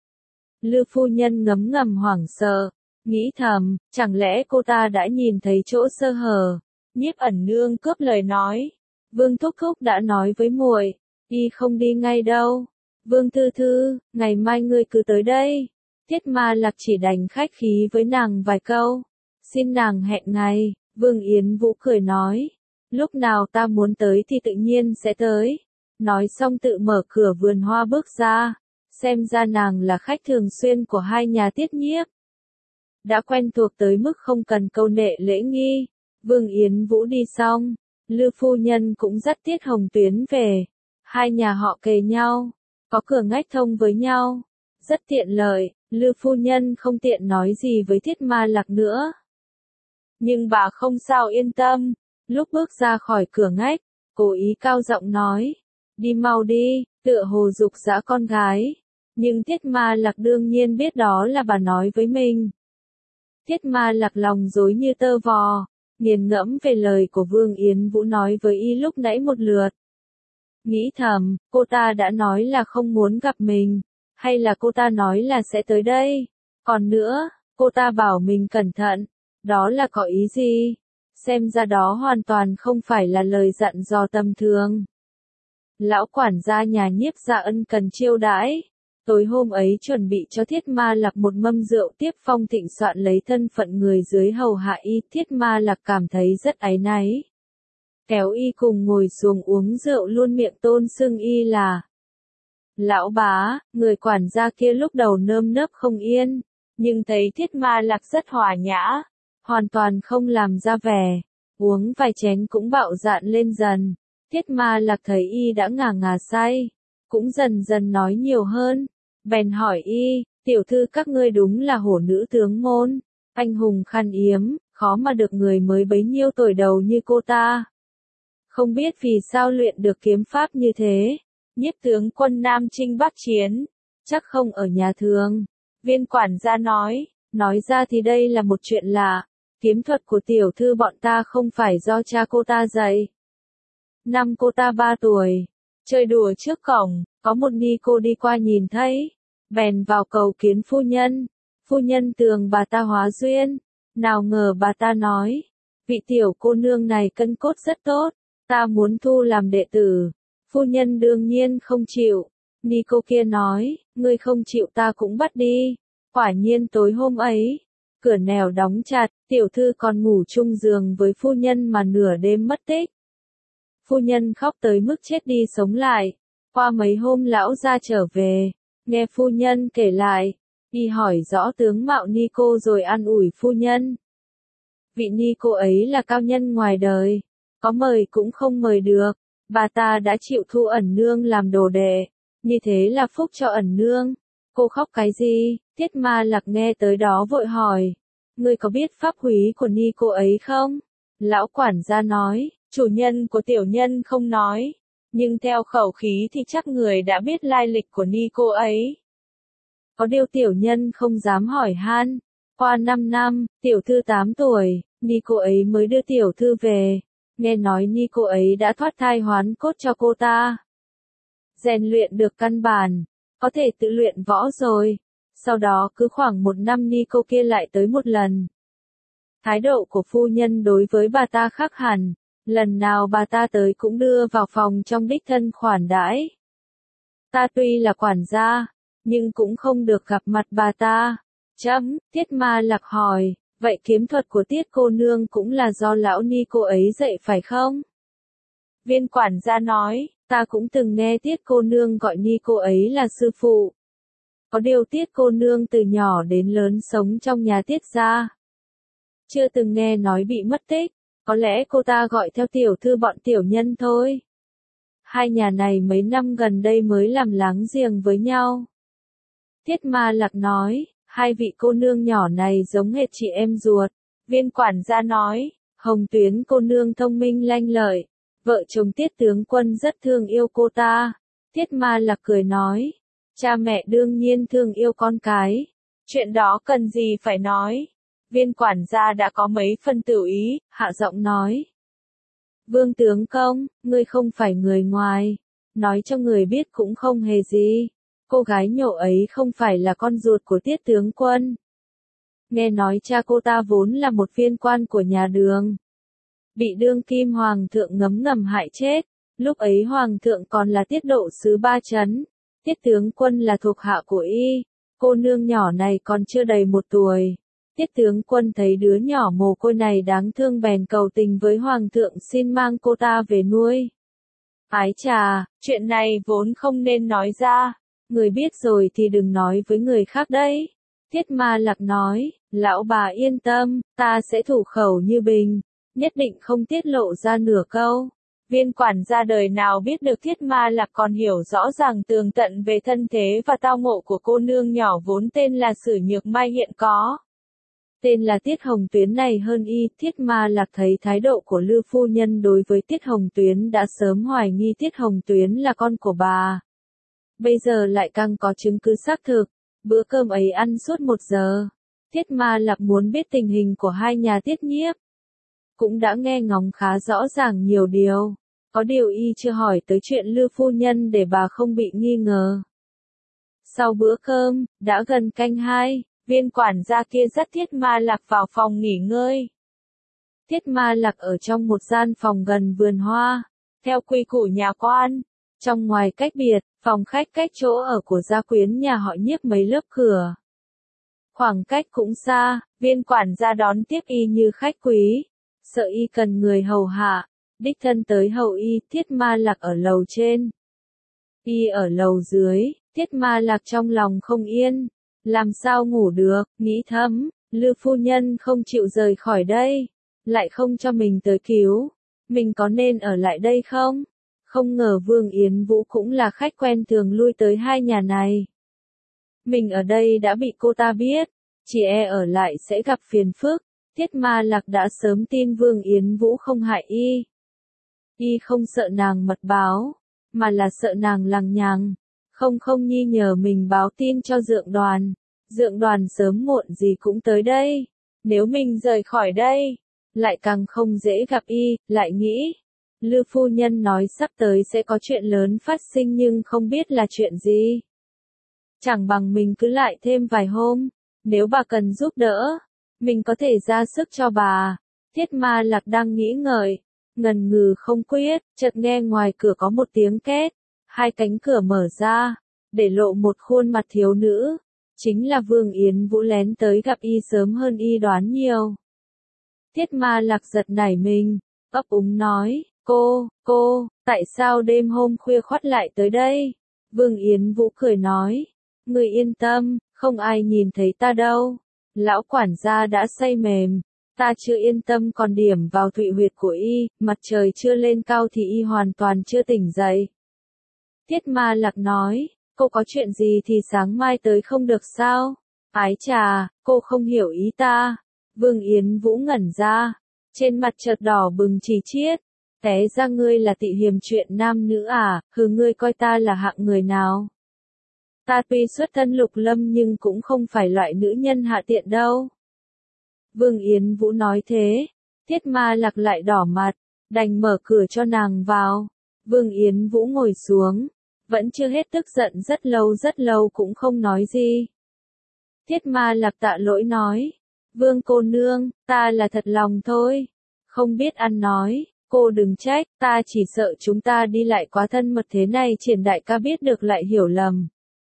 Lư phu nhân ngấm ngầm hoảng sợ, nghĩ thầm, chẳng lẽ cô ta đã nhìn thấy chỗ sơ hở. Nhiếp Ẩn Nương cướp lời nói. Vương Thúc Thúc đã nói với muội, y không đi ngay đâu. Vương Thư Thư, ngày mai ngươi cứ tới đây. Thiết Ma Lạc chỉ đành khách khí với nàng vài câu. Xin nàng hẹn ngày. Vương Yến Vũ cười nói, lúc nào ta muốn tới thì tự nhiên sẽ tới. Nói xong tự mở cửa vườn hoa bước ra. Xem ra nàng là khách thường xuyên của hai nhà Tiết Nhiếp. Đã quen thuộc tới mức không cần câu nệ lễ nghi. Vương Yến Vũ đi xong, Lư phu nhân cũng dắt Tiết Hồng Tuyến về. Hai nhà họ kề nhau, có cửa ngách thông với nhau, rất tiện lợi. Lư phu nhân không tiện nói gì với Thiết Ma Lạc nữa. Nhưng bà không sao yên tâm, lúc bước ra khỏi cửa ngách, cố ý cao giọng nói, đi mau đi, tựa hồ giục giã con gái. Nhưng Thiết Ma Lạc đương nhiên biết đó là bà nói với mình. Thiết Ma Lạc lòng rối như tơ vò, nghiền ngẫm về lời của Vương Yến Vũ nói với y lúc nãy một lượt. Nghĩ thầm, cô ta đã nói là không muốn gặp mình, hay là cô ta nói là sẽ tới đây. Còn nữa, cô ta bảo mình cẩn thận, đó là có ý gì? Xem ra đó hoàn toàn không phải là lời dặn dò tầm thường. Lão quản gia nhà Nhiếp Dạ ân cần chiêu đãi. Tối hôm ấy chuẩn bị cho Thiết Ma Lạc một mâm rượu tiếp phong thịnh soạn lấy thân phận người dưới hầu hạ y. Thiết Ma Lạc cảm thấy rất áy náy. Kéo y cùng ngồi xuống uống rượu luôn miệng tôn xưng y là lão bá. Người quản gia kia lúc đầu nơm nớp không yên, nhưng thấy Thiết Ma Lạc rất hòa nhã, hoàn toàn không làm ra vẻ, uống vài chén cũng bạo dạn lên dần. Thiết Ma Lạc thấy y đã ngà ngà say, cũng dần dần nói nhiều hơn, bèn hỏi y, tiểu thư các ngươi đúng là hổ nữ tướng môn, anh hùng khan yếm, khó mà được người mới bấy nhiêu tuổi đầu như cô ta. Không biết vì sao luyện được kiếm pháp như thế, nhiếp tướng quân Nam Chinh Bắc Chiến, chắc không ở nhà thường. Viên quản gia nói, nói ra thì đây là một chuyện lạ, kiếm thuật của tiểu thư bọn ta không phải do cha cô ta dạy. Năm cô ta ba tuổi, chơi đùa trước cổng, có một ni cô đi qua nhìn thấy, bèn vào cầu kiến phu nhân, phu nhân tường bà ta hóa duyên, nào ngờ bà ta nói, vị tiểu cô nương này cân cốt rất tốt, ta muốn thu làm đệ tử, phu nhân đương nhiên không chịu, ni cô kia nói, ngươi không chịu ta cũng bắt đi, quả nhiên tối hôm ấy, cửa nẻo đóng chặt, tiểu thư còn ngủ chung giường với phu nhân mà nửa đêm mất tích. Phu nhân khóc tới mức chết đi sống lại, qua mấy hôm lão ra trở về, nghe phu nhân kể lại, đi hỏi rõ tướng mạo ni cô rồi an ủi phu nhân. Vị ni cô ấy là cao nhân ngoài đời, có mời cũng không mời được, bà ta đã chịu thu ẩn nương làm đồ đệ, như thế là phúc cho ẩn nương. Cô khóc cái gì? Tiết Ma Lạc nghe tới đó vội hỏi, ngươi có biết pháp húy của ni cô ấy không? Lão quản gia nói, chủ nhân của tiểu nhân không nói, nhưng theo khẩu khí thì chắc người đã biết lai lịch của ni cô ấy. Có điều tiểu nhân không dám hỏi han. Qua năm năm, tiểu thư tám tuổi, ni cô ấy mới đưa tiểu thư về. Nghe nói ni cô ấy đã thoát thai hoán cốt cho cô ta. Rèn luyện được căn bản, có thể tự luyện võ rồi. Sau đó cứ khoảng một năm ni cô kia lại tới một lần. Thái độ của phu nhân đối với bà ta khác hẳn, lần nào bà ta tới cũng đưa vào phòng trong đích thân khoản đãi. Ta tuy là quản gia, nhưng cũng không được gặp mặt bà ta. Chấm, Tiết Ma Lạc hỏi, vậy kiếm thuật của Tiết cô nương cũng là do lão ni cô ấy dạy phải không? Viên quản gia nói, ta cũng từng nghe Tiết cô nương gọi ni cô ấy là sư phụ. Có điều Tiết cô nương từ nhỏ đến lớn sống trong nhà Tiết gia. Chưa từng nghe nói bị mất tích, có lẽ cô ta gọi theo tiểu thư bọn tiểu nhân thôi. Hai nhà này mấy năm gần đây mới làm láng giềng với nhau. Tiết Ma Lạc nói, hai vị cô nương nhỏ này giống hệt chị em ruột. Viên quản gia nói, Hồng Tuyến cô nương thông minh lanh lợi, vợ chồng Tiết tướng quân rất thương yêu cô ta. Tiết Ma Lạc cười nói, cha mẹ đương nhiên thương yêu con cái, chuyện đó cần gì phải nói. Viên quản gia đã có mấy phân tự ý, hạ giọng nói. Vương tướng công, ngươi không phải người ngoài, nói cho người biết cũng không hề gì. Cô gái nhổ ấy không phải là con ruột của Tiết tướng quân. Nghe nói cha cô ta vốn là một viên quan của nhà Đường. Bị đương kim hoàng thượng ngấm ngầm hại chết, lúc ấy hoàng thượng còn là tiết độ sứ Ba Chấn. Tiết tướng quân là thuộc hạ của y, cô nương nhỏ này còn chưa đầy một tuổi. Tiết tướng quân thấy đứa nhỏ mồ côi này đáng thương bèn cầu tình với hoàng thượng xin mang cô ta về nuôi. Ái chà, chuyện này vốn không nên nói ra, người biết rồi thì đừng nói với người khác đấy. Tiết Ma Lạc nói, lão bà yên tâm, ta sẽ thủ khẩu như bình, nhất định không tiết lộ ra nửa câu. Viên quản gia đời nào biết được Tiết Ma Lạc còn hiểu rõ ràng tường tận về thân thế và tao ngộ của cô nương nhỏ vốn tên là Sử Nhược Mai hiện có. Tên là Tiết Hồng Tuyến này hơn y. Tiết Ma Lạc thấy thái độ của Lư phu nhân đối với Tiết Hồng Tuyến đã sớm hoài nghi Tiết Hồng Tuyến là con của bà. Bây giờ lại càng có chứng cứ xác thực, bữa cơm ấy ăn suốt một giờ. Tiết Ma Lạc muốn biết tình hình của hai nhà Tiết Nhiếp. Cũng đã nghe ngóng khá rõ ràng nhiều điều, có điều y chưa hỏi tới chuyện Lư phu nhân để bà không bị nghi ngờ. Sau bữa cơm, đã gần canh hai, viên quản gia kia dắt Tiết Ma Lạc vào phòng nghỉ ngơi. Tiết Ma Lạc ở trong một gian phòng gần vườn hoa, theo quy củ nhà quan, trong ngoài cách biệt, phòng khách cách chỗ ở của gia quyến nhà họ Nhiếp mấy lớp cửa. Khoảng cách cũng xa, viên quản gia đón tiếp y như khách quý, sợ y cần người hầu hạ, đích thân tới hầu y. Tiết Ma Lạc ở lầu trên, y ở lầu dưới. Tiết Ma Lạc trong lòng không yên, làm sao ngủ được, nghĩ thầm, Lư phu nhân không chịu rời khỏi đây, lại không cho mình tới cứu, mình có nên ở lại đây không? Không ngờ Vương Yến Vũ cũng là khách quen thường lui tới hai nhà này. Mình ở đây đã bị cô ta biết, chỉ e ở lại sẽ gặp phiền phức. Tiết Ma Lạc đã sớm tin Vương Yến Vũ không hại y. Y không sợ nàng mật báo, mà là sợ nàng lằng nhằng. Không không nhi nhờ mình báo tin cho Dượng Đoàn. Dượng Đoàn sớm muộn gì cũng tới đây. Nếu mình rời khỏi đây, lại càng không dễ gặp y, lại nghĩ. Lư phu nhân nói sắp tới sẽ có chuyện lớn phát sinh nhưng không biết là chuyện gì. Chẳng bằng mình cứ lại thêm vài hôm, nếu bà cần giúp đỡ, mình có thể ra sức cho bà. Tiết Ma Lạc đang nghĩ ngợi, ngần ngừ không quyết, chợt nghe ngoài cửa có một tiếng két, hai cánh cửa mở ra, để lộ một khuôn mặt thiếu nữ, chính là Vương Yến Vũ lén tới gặp y sớm hơn y đoán nhiều. Tiết Ma Lạc giật nảy mình, ấp úng nói, cô, cô, tại sao đêm hôm khuya khoắt lại tới đây? Vương Yến Vũ cười nói, người yên tâm, không ai nhìn thấy ta đâu. Lão quản gia đã say mềm, ta chưa yên tâm còn điểm vào thụy huyệt của y, mặt trời chưa lên cao thì y hoàn toàn chưa tỉnh dậy. Tiết Ma Lạc nói, cô có chuyện gì thì sáng mai tới không được sao? Ái chà, cô không hiểu ý ta. Vương Yến Vũ ngẩn ra, trên mặt chợt đỏ bừng chỉ chiết. Té ra ngươi là tị hiềm chuyện nam nữ à, hừ ngươi coi ta là hạng người nào? Ta tuy xuất thân lục lâm nhưng cũng không phải loại nữ nhân hạ tiện đâu. Vương Yến Vũ nói thế, Tiết Ma Lạc lại đỏ mặt, đành mở cửa cho nàng vào. Vương Yến Vũ ngồi xuống, vẫn chưa hết tức giận rất lâu rất lâu cũng không nói gì. Tiết Ma Lạc tạ lỗi nói, Vương cô nương, ta là thật lòng thôi, không biết ăn nói, cô đừng trách, ta chỉ sợ chúng ta đi lại quá thân mật thế này Triển đại ca biết được lại hiểu lầm.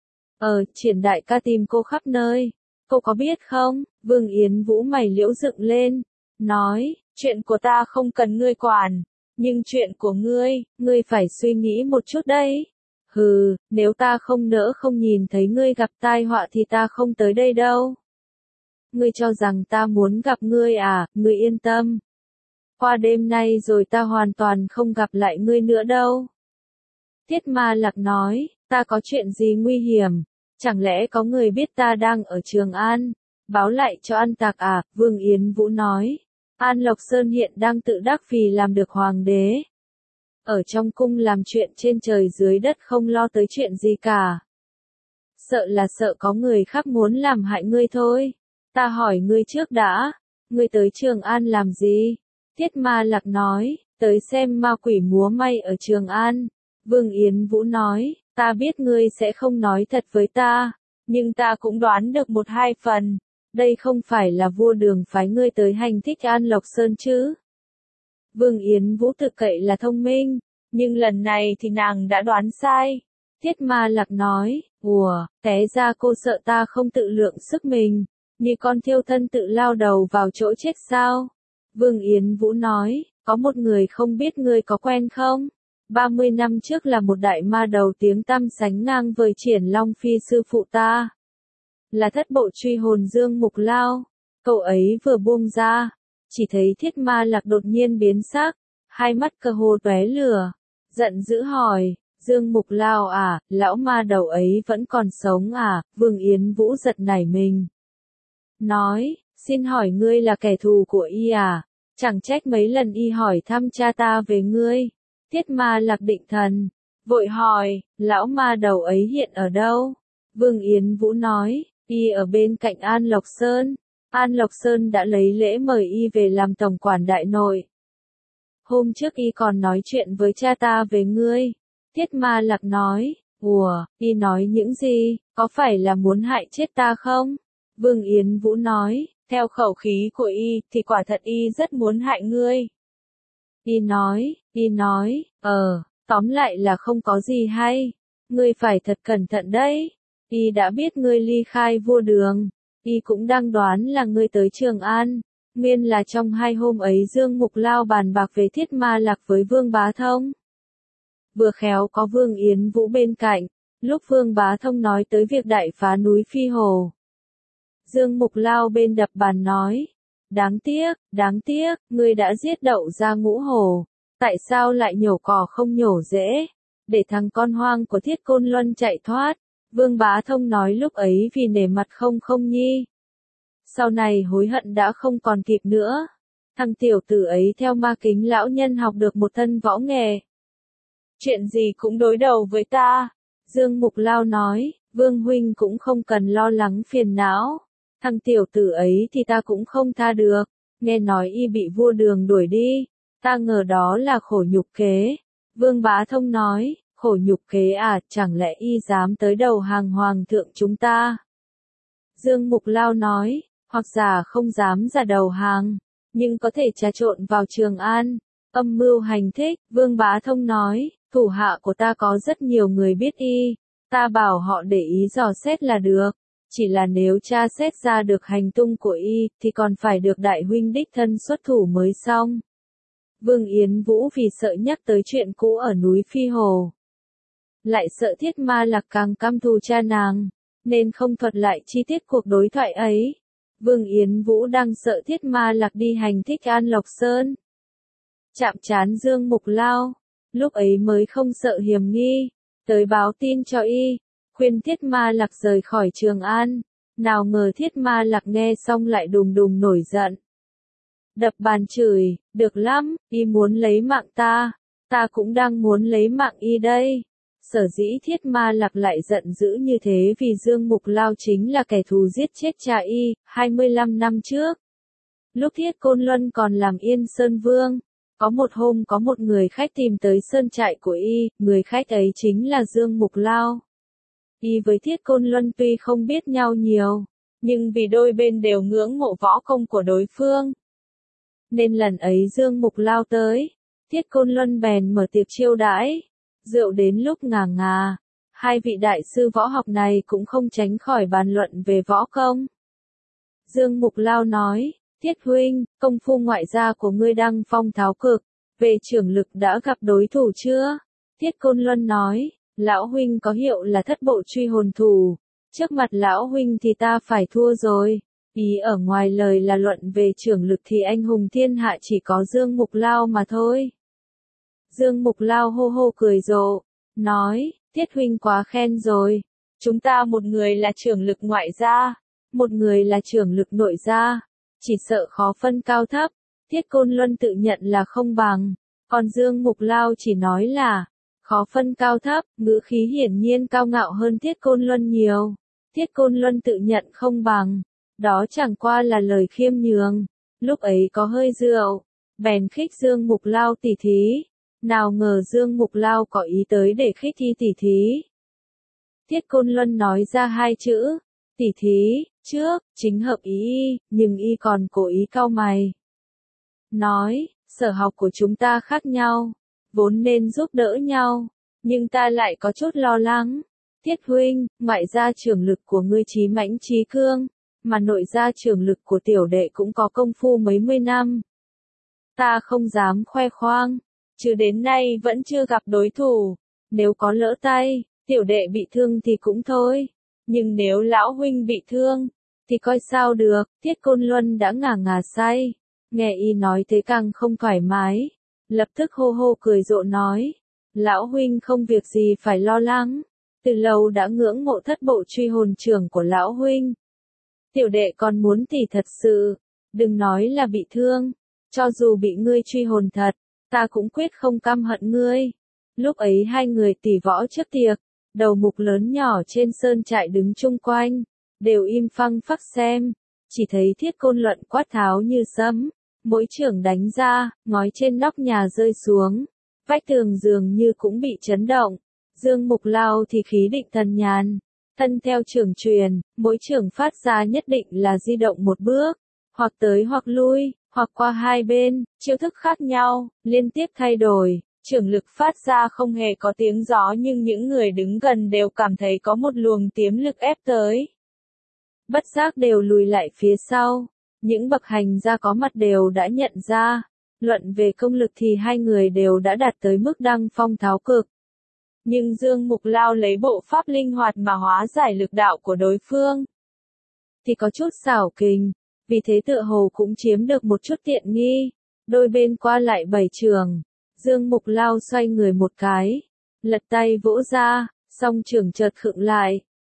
Ờ, Triển đại ca tìm cô khắp nơi, cô có biết không? Vương Yến Vũ mày liễu dựng lên, nói, chuyện của ta không cần ngươi quản, nhưng chuyện của ngươi, ngươi phải suy nghĩ một chút đấy. Hừ, nếu ta không nỡ không nhìn thấy ngươi gặp tai họa thì ta không tới đây đâu. Ngươi cho rằng ta muốn gặp ngươi à, ngươi yên tâm. Qua đêm nay rồi ta hoàn toàn không gặp lại ngươi nữa đâu. Tiết Ma Lạc nói, ta có chuyện gì nguy hiểm? Chẳng lẽ có người biết ta đang ở Trường An? Báo lại cho An Tạc à? Vương Yến Vũ nói. An Lộc Sơn hiện đang tự đắc vì làm được hoàng đế. Ở trong cung làm chuyện trên trời dưới đất không lo tới chuyện gì cả. Sợ là sợ có người khác muốn làm hại ngươi thôi. Ta hỏi ngươi trước đã, ngươi tới Trường An làm gì? Tiết Ma Lạc nói, tới xem ma quỷ múa may ở Trường An. Vương Yến Vũ nói, ta biết ngươi sẽ không nói thật với ta, nhưng ta cũng đoán được một hai phần. Đây không phải là vua Đường phái ngươi tới hành thích An Lộc Sơn chứ? Vương Yến Vũ thực cậy là thông minh, nhưng lần này thì nàng đã đoán sai. Tiết Ma Lạc nói, ủa, té ra cô sợ ta không tự lượng sức mình, như con thiêu thân tự lao đầu vào chỗ chết sao? Vương Yến Vũ nói, có một người không biết ngươi có quen không? ba mươi năm trước là một đại ma đầu tiếng tăm sánh ngang với Triển Long Phi sư phụ ta. Là thất bộ truy hồn Dương Mục Lao. Cậu ấy vừa buông ra, chỉ thấy Thiết Ma Lạc đột nhiên biến sắc, hai mắt cơ hồ tóe lửa, giận dữ hỏi, Dương Mục Lao à, lão ma đầu ấy vẫn còn sống à? Vương Yến Vũ giật nảy mình. Nói, xin hỏi ngươi là kẻ thù của y à? Chẳng trách mấy lần y hỏi thăm cha ta về ngươi. Tiết Ma Lạc định thần, vội hỏi, lão ma đầu ấy hiện ở đâu? Vương Yến Vũ nói, y ở bên cạnh An Lộc Sơn. An Lộc Sơn đã lấy lễ mời y về làm tổng quản đại nội. Hôm trước y còn nói chuyện với cha ta về ngươi. Tiết Ma Lạc nói, ủa, y nói những gì, có phải là muốn hại chết ta không? Vương Yến Vũ nói, theo khẩu khí của y, thì quả thật y rất muốn hại ngươi. Y nói, y nói, ờ, tóm lại là không có gì hay. Ngươi phải thật cẩn thận đấy. Y đã biết ngươi ly khai vua Đường. Y cũng đang đoán là ngươi tới Trường An. Nguyên là trong hai hôm ấy Dương Mục Lao bàn bạc về Thiết Ma Lạc với Vương Bá Thông. Vừa khéo có Vương Yến Vũ bên cạnh, lúc Vương Bá Thông nói tới việc đại phá núi Phi Hồ. Dương Mục Lao bên đập bàn nói, đáng tiếc, đáng tiếc, ngươi đã giết đậu ra Ngũ Hồ, tại sao lại nhổ cỏ không nhổ rễ, để thằng con hoang của Thiết Côn Luân chạy thoát, Vương Bá Thông nói lúc ấy vì nể mặt không không nhi. Sau này hối hận đã không còn kịp nữa. Thằng tiểu tử ấy theo Ma Kính lão nhân học được một thân võ nghệ. Chuyện gì cũng đối đầu với ta. Dương Mục Lao nói, Vương huynh cũng không cần lo lắng phiền não. Thằng tiểu tử ấy thì ta cũng không tha được. Nghe nói y bị vua Đường đuổi đi. Ta ngờ đó là khổ nhục kế. Vương Bá Thông nói, khổ nhục kế à, chẳng lẽ y dám tới đầu hàng hoàng thượng chúng ta? Dương Mục Lao nói, hoặc giả không dám ra đầu hàng, nhưng có thể trà trộn vào Trường An, âm mưu hành thích. Vương Bá Thông nói, thủ hạ của ta có rất nhiều người biết y, ta bảo họ để ý dò xét là được, chỉ là nếu tra xét ra được hành tung của y, thì còn phải được đại huynh đích thân xuất thủ mới xong. Vương Yến Vũ vì sợ nhắc tới chuyện cũ ở núi Phi Hồ, lại sợ Thiết Ma Lạc càng căm thù cha nàng, nên không thuật lại chi tiết cuộc đối thoại ấy. Vương Yến Vũ đang sợ Thiết Ma Lạc đi hành thích An Lộc Sơn. Chạm trán Dương Mục Lao, lúc ấy mới không sợ hiểm nghi, tới báo tin cho y, khuyên Thiết Ma Lạc rời khỏi Trường An. Nào ngờ Thiết Ma Lạc nghe xong lại đùng đùng nổi giận. Đập bàn chửi, được lắm, y muốn lấy mạng ta, ta cũng đang muốn lấy mạng y đây. Sở dĩ Thiết Ma Lạc lại giận dữ như thế vì Dương Mục Lao chính là kẻ thù giết chết cha y, hai mươi lăm năm trước. Lúc Thiết Côn Luân còn làm Yên Sơn Vương, có một hôm có một người khách tìm tới sơn trại của y, người khách ấy chính là Dương Mục Lao. Y với Thiết Côn Luân tuy không biết nhau nhiều, nhưng vì đôi bên đều ngưỡng mộ võ công của đối phương, nên lần ấy Dương Mục Lao tới, Thiết Côn Luân bèn mở tiệc chiêu đãi. Rượu đến lúc ngà ngà, hai vị đại sư võ học này cũng không tránh khỏi bàn luận về võ công. Dương Mục Lao nói, Thiết huynh, công phu ngoại gia của ngươi đăng phong tháo cực, về trưởng lực đã gặp đối thủ chưa? Thiết Côn Luân nói, lão huynh có hiệu là thất bộ truy hồn thủ, trước mặt lão huynh thì ta phải thua rồi. Ý ở ngoài lời là luận về trưởng lực thì anh hùng thiên hạ chỉ có Dương Mục Lao mà thôi. Dương Mục Lao hô hô cười rộ, nói, Thiết huynh quá khen rồi, chúng ta một người là trưởng lực ngoại gia, một người là trưởng lực nội gia, chỉ sợ khó phân cao thấp. Thiết Côn Luân tự nhận là không bằng, còn Dương Mục Lao chỉ nói là khó phân cao thấp, ngữ khí hiển nhiên cao ngạo hơn Thiết Côn Luân nhiều. Thiết Côn Luân tự nhận không bằng, đó chẳng qua là lời khiêm nhường, lúc ấy có hơi rượu, bèn khích Dương Mục Lao tỉ thí. Nào ngờ Dương Mục Lao có ý tới để khích thi tỉ thí. Thiết Côn Luân nói ra hai chữ, tỉ thí, trước, chính hợp ý y, nhưng y còn cố ý cau mày. Nói, sở học của chúng ta khác nhau, vốn nên giúp đỡ nhau, nhưng ta lại có chút lo lắng. Thiết huynh, ngoại gia trưởng lực của ngươi chí mãnh chí cương, mà nội gia trưởng lực của tiểu đệ cũng có công phu mấy mươi năm. Ta không dám khoe khoang, chứ đến nay vẫn chưa gặp đối thủ, nếu có lỡ tay, tiểu đệ bị thương thì cũng thôi, nhưng nếu lão huynh bị thương, thì coi sao được. Thiết Côn Luân đã ngà ngà say, nghe y nói thế càng không thoải mái, lập tức hô hô cười rộ nói, lão huynh không việc gì phải lo lắng, từ lâu đã ngưỡng mộ thất bộ truy hồn trưởng của lão huynh. Tiểu đệ còn muốn tỉ thật sự, đừng nói là bị thương, cho dù bị ngươi truy hồn thật, ta cũng quyết không căm hận ngươi. Lúc ấy hai người tỉ võ trước tiệc, đầu mục lớn nhỏ trên sơn trại đứng chung quanh, đều im phăng phắc xem, chỉ thấy Thiết Côn Luận quát tháo như sấm, mỗi chưởng đánh ra, ngói trên nóc nhà rơi xuống, vách tường dường như cũng bị chấn động. Dương Mục Lao thì khí định thần nhàn, thân theo chưởng truyền, mỗi chưởng phát ra nhất định là di động một bước, hoặc tới hoặc lui, hoặc qua hai bên, chiêu thức khác nhau, liên tiếp thay đổi, chưởng lực phát ra không hề có tiếng gió nhưng những người đứng gần đều cảm thấy có một luồng tiềm lực ép tới. Bất giác đều lùi lại phía sau, những bậc hành gia có mặt đều đã nhận ra, luận về công lực thì hai người đều đã đạt tới mức đăng phong tháo cực. Nhưng Dương Mục Lao lấy bộ pháp linh hoạt mà hóa giải lực đạo của đối phương, thì có chút xảo kình, vì thế tựa hồ cũng chiếm được một chút tiện nghi, đôi bên qua lại bảy trường. Dương Mục Lao xoay người một cái, lật tay vỗ ra, song trường chợt khựng lại,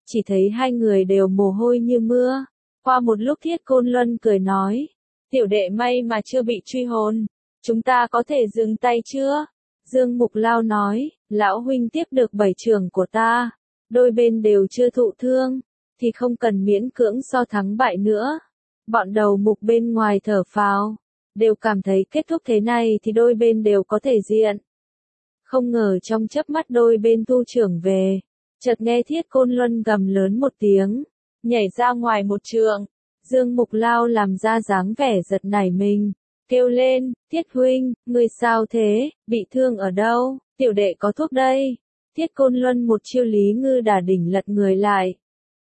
chỉ thấy hai người đều mồ hôi như mưa. Qua một lúc Thiết Côn Luân cười nói, tiểu đệ may mà chưa bị truy hồn, chúng ta có thể dừng tay chưa? Dương Mục Lao nói, lão huynh tiếp được bảy trường của ta, đôi bên đều chưa thụ thương, thì không cần miễn cưỡng so thắng bại nữa. Bọn đầu mục bên ngoài thở phào, đều cảm thấy kết thúc thế này thì đôi bên đều có thể diện. Không ngờ trong chớp mắt đôi bên thu trưởng về, chợt nghe Thiết Côn Luân gầm lớn một tiếng, nhảy ra ngoài một trường. Dương Mục Lao làm ra dáng vẻ giật nảy mình, kêu lên, Thiết huynh, ngươi sao thế, bị thương ở đâu, tiểu đệ có thuốc đây. Thiết Côn Luân một chiêu Lý Ngư Đả đỉnh lật người lại.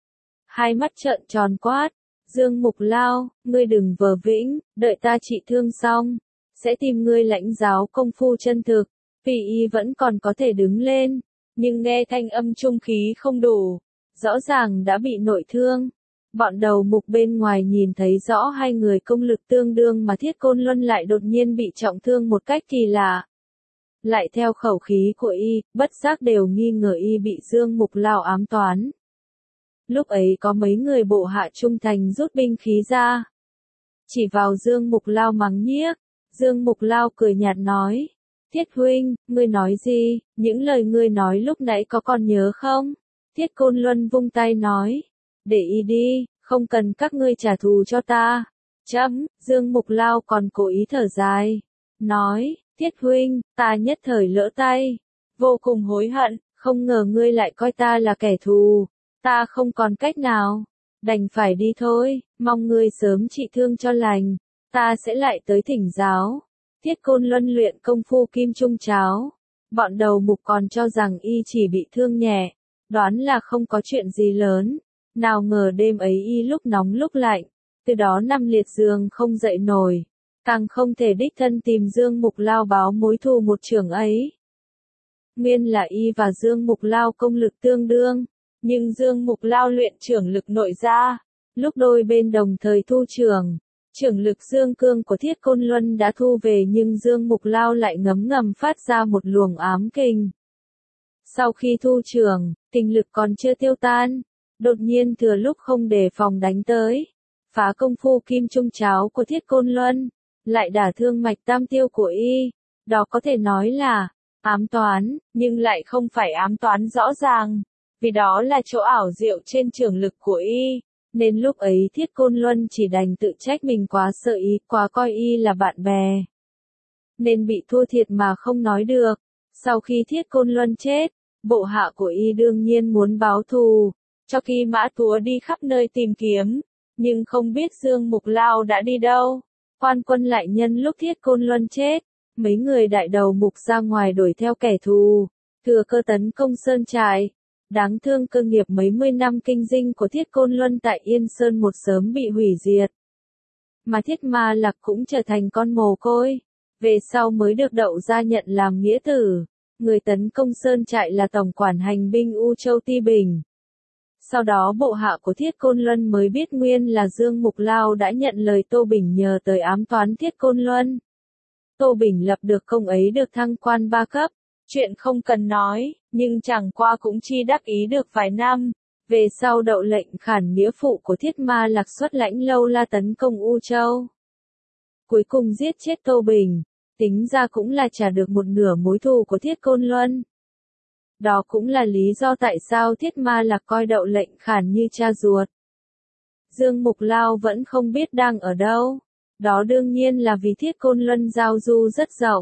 Hai mắt trợn tròn quát, Dương Mục Lao, ngươi đừng vờ vĩnh, đợi ta trị thương xong, sẽ tìm ngươi lãnh giáo công phu chân thực. Vì y vẫn còn có thể đứng lên, nhưng nghe thanh âm trung khí không đủ, rõ ràng đã bị nội thương. Bọn đầu mục bên ngoài nhìn thấy rõ hai người công lực tương đương mà Thiết Côn Luân lại đột nhiên bị trọng thương một cách kỳ lạ. Lại theo khẩu khí của y, bất giác đều nghi ngờ y bị Dương Mục Lao ám toán. Lúc ấy có mấy người bộ hạ trung thành rút binh khí ra, chỉ vào Dương Mục Lao mắng nhiếc. Dương Mục Lao cười nhạt nói, Thiết huynh, ngươi nói gì, những lời ngươi nói lúc nãy có còn nhớ không? Thiết Côn Luân vung tay nói, để y đi, không cần các ngươi trả thù cho ta. Chấm, Dương Mục Lao còn cố ý thở dài, nói, Thiết huynh, ta nhất thời lỡ tay, vô cùng hối hận, không ngờ ngươi lại coi ta là kẻ thù, ta không còn cách nào, đành phải đi thôi, mong ngươi sớm trị thương cho lành, ta sẽ lại tới thỉnh giáo. Thiết Côn Luân luyện công phu kim trung cháo, bọn đầu mục còn cho rằng y chỉ bị thương nhẹ, đoán là không có chuyện gì lớn, nào ngờ đêm ấy y lúc nóng lúc lạnh, từ đó nằm liệt giường không dậy nổi, càng không thể đích thân tìm Dương Mục Lao báo mối thù một trưởng ấy. Nguyên là y và Dương Mục Lao công lực tương đương, nhưng Dương Mục Lao luyện trưởng lực nội ra, lúc đôi bên đồng thời thu trưởng. Trưởng lực dương cương của Thiết Côn Luân đã thu về nhưng Dương Mục Lao lại ngấm ngầm phát ra một luồng ám kình. Sau khi thu trưởng, kình lực còn chưa tiêu tan, đột nhiên thừa lúc không đề phòng đánh tới, phá công phu kim trung cháo của Thiết Côn Luân, lại đả thương mạch tam tiêu của y. Đó có thể nói là ám toán, nhưng lại không phải ám toán rõ ràng, vì đó là chỗ ảo diệu trên trưởng lực của y. Nên lúc ấy Thiết Côn Luân chỉ đành tự trách mình quá sợ y, quá coi y là bạn bè. Nên bị thua thiệt mà không nói được. Sau khi Thiết Côn Luân chết, bộ hạ của y đương nhiên muốn báo thù, cho khi mã túa đi khắp nơi tìm kiếm, nhưng không biết Dương Mục Lao đã đi đâu. Quan quân lại nhân lúc Thiết Côn Luân chết, mấy người đại đầu mục ra ngoài đuổi theo kẻ thù, thừa cơ tấn công sơn trại. Đáng thương cơ nghiệp mấy mươi năm kinh dinh của Thiết Côn Luân tại Yên Sơn một sớm bị hủy diệt. Mà Thiết Ma Lạc cũng trở thành con mồ côi, về sau mới được đậu ra nhận làm nghĩa tử. Người tấn công sơn trại là tổng quản hành binh U Châu Ti Bình. Sau đó bộ hạ của Thiết Côn Luân mới biết nguyên là Dương Mục Lao đã nhận lời Tô Bình nhờ tới ám toán Thiết Côn Luân. Tô Bình lập được công ấy được thăng quan ba cấp. Chuyện không cần nói, nhưng chẳng qua cũng chi đắc ý được vài năm, về sau đậu lệnh khản nghĩa phụ của Thiết Ma Lạc xuất lãnh Lâu La tấn công U Châu. Cuối cùng giết chết Tô Bình, tính ra cũng là trả được một nửa mối thù của Thiết Côn Luân. Đó cũng là lý do tại sao Thiết Ma Lạc coi đậu lệnh khản như cha ruột. Dương Mục Lao vẫn không biết đang ở đâu, đó đương nhiên là vì Thiết Côn Luân giao du rất rộng.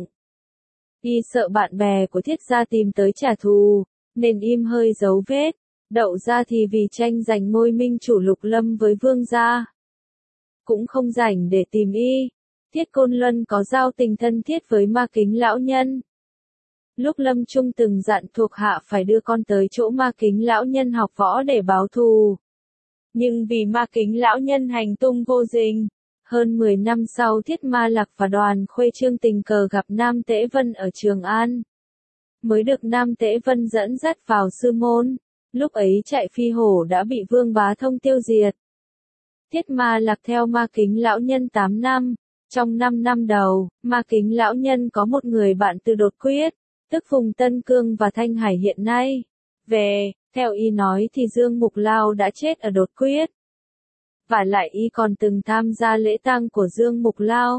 Y sợ bạn bè của Thiết gia tìm tới trả thù, nên im hơi giấu vết. Đậu ra thì vì tranh giành ngôi minh chủ Lục Lâm với Vương gia, cũng không rảnh để tìm y. Thiết Côn Luân có giao tình thân thiết với Ma Kính lão nhân. Lúc lâm chung từng dặn thuộc hạ phải đưa con tới chỗ Ma Kính lão nhân học võ để báo thù. Nhưng vì Ma Kính lão nhân hành tung vô tình, hơn mười năm sau Thiết Ma Lạc và Đoàn Khuê Trương tình cờ gặp Nam Tễ Vân ở Trường An. Mới được Nam Tễ Vân dẫn dắt vào sư môn, lúc ấy chạy phi hổ đã bị Vương Bá Thông tiêu diệt. Thiết Ma Lạc theo Ma Kính lão nhân tám năm, trong năm năm đầu, Ma Kính lão nhân có một người bạn từ đột quyết, tức Phùng Tân Cương và Thanh Hải hiện nay. Về, Theo y nói thì Dương Mục Lao đã chết ở đột quyết. Và lại y còn từng tham gia lễ tang của Dương Mục Lao.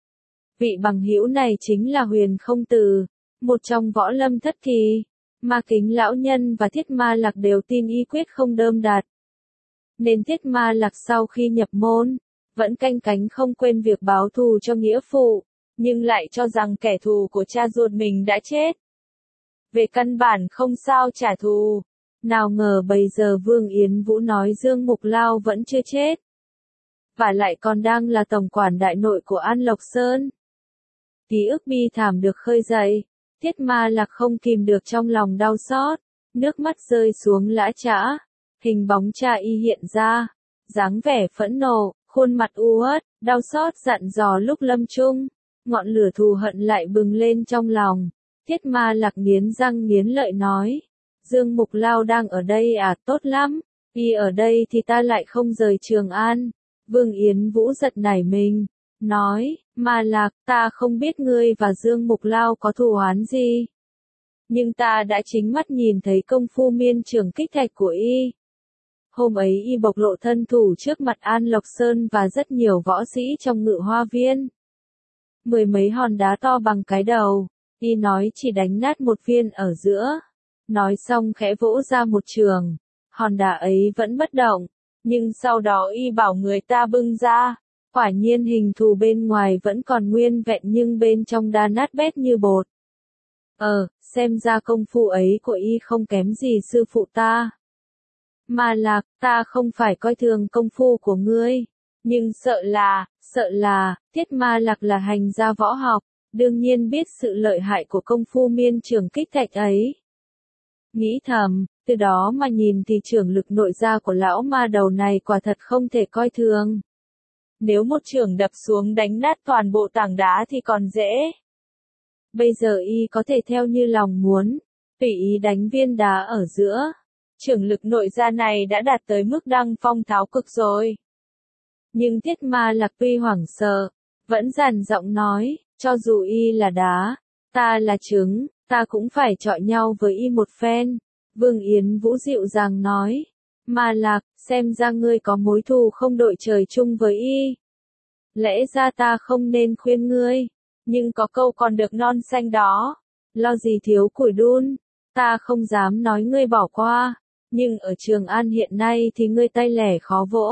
Vị bằng hữu này chính là Huyền Không Từ, một trong võ lâm thất kỳ. Ma Kính lão nhân và Thiết Ma Lạc đều tin y quyết không đơm đạt. Nên Thiết Ma Lạc sau khi nhập môn, vẫn canh cánh không quên việc báo thù cho nghĩa phụ, nhưng lại cho rằng kẻ thù của cha ruột mình đã chết. Về căn bản không sao trả thù. Nào ngờ bây giờ Vương Yến Vũ nói Dương Mục Lao vẫn chưa chết. Và lại còn đang là tổng quản đại nội của An Lộc Sơn. Ký ức bi thảm được khơi dậy. Thiết Ma Lạc không kìm được trong lòng đau xót. Nước mắt rơi xuống lã chã. Hình bóng cha y hiện ra. Dáng vẻ phẫn nộ, khuôn mặt u uất, đau xót dặn dò lúc lâm chung. Ngọn lửa thù hận lại bừng lên trong lòng. Thiết Ma Lạc nghiến răng nghiến lợi nói. Dương Mục Lao đang ở đây à, tốt lắm. Y ở đây thì ta lại không rời Trường An. Vương Yến Vũ giật nảy mình. Nói, Ma Lạc, ta không biết ngươi và Dương Mục Lao có thù oán gì. Nhưng ta đã chính mắt nhìn thấy công phu miên trường kích thạch của y. Hôm ấy y bộc lộ thân thủ trước mặt An Lộc Sơn và rất nhiều võ sĩ trong Ngự Hoa Viên. Mười mấy hòn đá to bằng cái đầu, y nói chỉ đánh nát một viên ở giữa. Nói xong khẽ vỗ ra một trường, hòn đá ấy vẫn bất động, nhưng sau đó y bảo người ta bưng ra, quả nhiên hình thù bên ngoài vẫn còn nguyên vẹn nhưng bên trong đã nát bét như bột. Ờ, xem ra công phu ấy của y không kém gì sư phụ ta. Ma Lạc, ta không phải coi thường công phu của ngươi, nhưng sợ là, sợ là, Thiết Ma Lạc là hành gia võ học, đương nhiên biết sự lợi hại của công phu miên trường kích thạch ấy. Nghĩ thầm, từ đó mà nhìn thì trưởng lực nội gia của lão ma đầu này quả thật không thể coi thường. Nếu một chưởng đập xuống đánh nát toàn bộ tảng đá thì còn dễ. Bây giờ y có thể theo như lòng muốn, tùy ý đánh viên đá ở giữa. Trưởng lực nội gia này đã đạt tới mức đăng phong tháo cực rồi. Nhưng Thiết Ma Lạc tuy hoảng sợ, vẫn dằn giọng nói, cho dù y là đá, ta là trứng, ta cũng phải chọi nhau với y một phen. Vương Yến Vũ dịu dàng nói, Ma Lạc, xem ra ngươi có mối thù không đội trời chung với y. Lẽ ra ta không nên khuyên ngươi, nhưng có câu còn được non xanh đó, lo gì thiếu củi đun, ta không dám nói ngươi bỏ qua, nhưng ở Trường An hiện nay thì ngươi tay lẻ khó vỗ.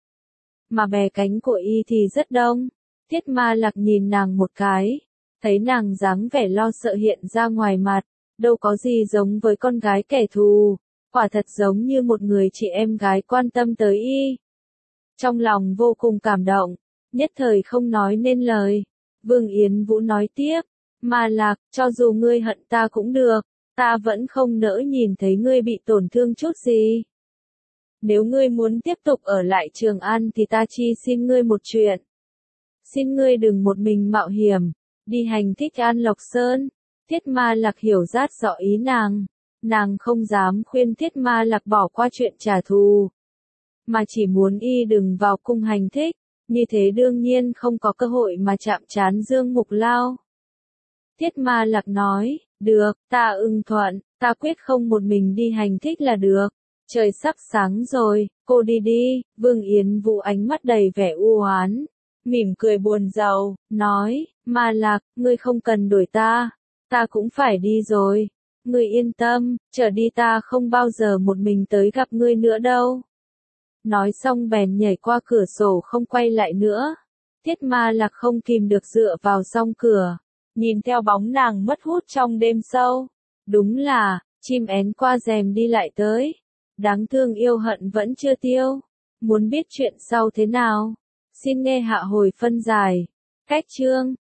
Mà bè cánh của y thì rất đông. Thiết Ma Lạc nhìn nàng một cái, thấy nàng dáng vẻ lo sợ hiện ra ngoài mặt, đâu có gì giống với con gái kẻ thù, quả thật giống như một người chị em gái quan tâm tới y. Trong lòng vô cùng cảm động, nhất thời không nói nên lời. Vương Yến Vũ nói tiếp, Ma Lạc, cho dù ngươi hận ta cũng được, ta vẫn không nỡ nhìn thấy ngươi bị tổn thương chút gì. Nếu ngươi muốn tiếp tục ở lại Trường An thì ta chi xin ngươi một chuyện. Xin ngươi đừng một mình mạo hiểm, đi hành thích An Lộc Sơn. Thiết Ma Lạc hiểu rát rõ ý nàng, nàng không dám khuyên Thiết Ma Lạc bỏ qua chuyện trả thù, mà chỉ muốn y đừng vào cung hành thích, như thế đương nhiên không có cơ hội mà chạm trán Dương Mục Lao. Thiết Ma Lạc nói, được, ta ưng thuận, ta quyết không một mình đi hành thích là được. Trời sắp sáng rồi, cô đi đi. Vương Yến Vũ ánh mắt đầy vẻ u oán, mỉm cười buồn rầu, nói, Ma Lạc, ngươi không cần đuổi ta, ta cũng phải đi rồi. Ngươi yên tâm, trở đi ta không bao giờ một mình tới gặp ngươi nữa đâu. Nói xong bèn nhảy qua cửa sổ không quay lại nữa. Thiết Ma Lạc không kìm được dựa vào song cửa, nhìn theo bóng nàng mất hút trong đêm sâu. Đúng là, chim én qua rèm đi lại tới. Đáng thương yêu hận vẫn chưa tiêu. Muốn biết chuyện sau thế nào? Xin nghe hạ hồi phân giải. Cách chương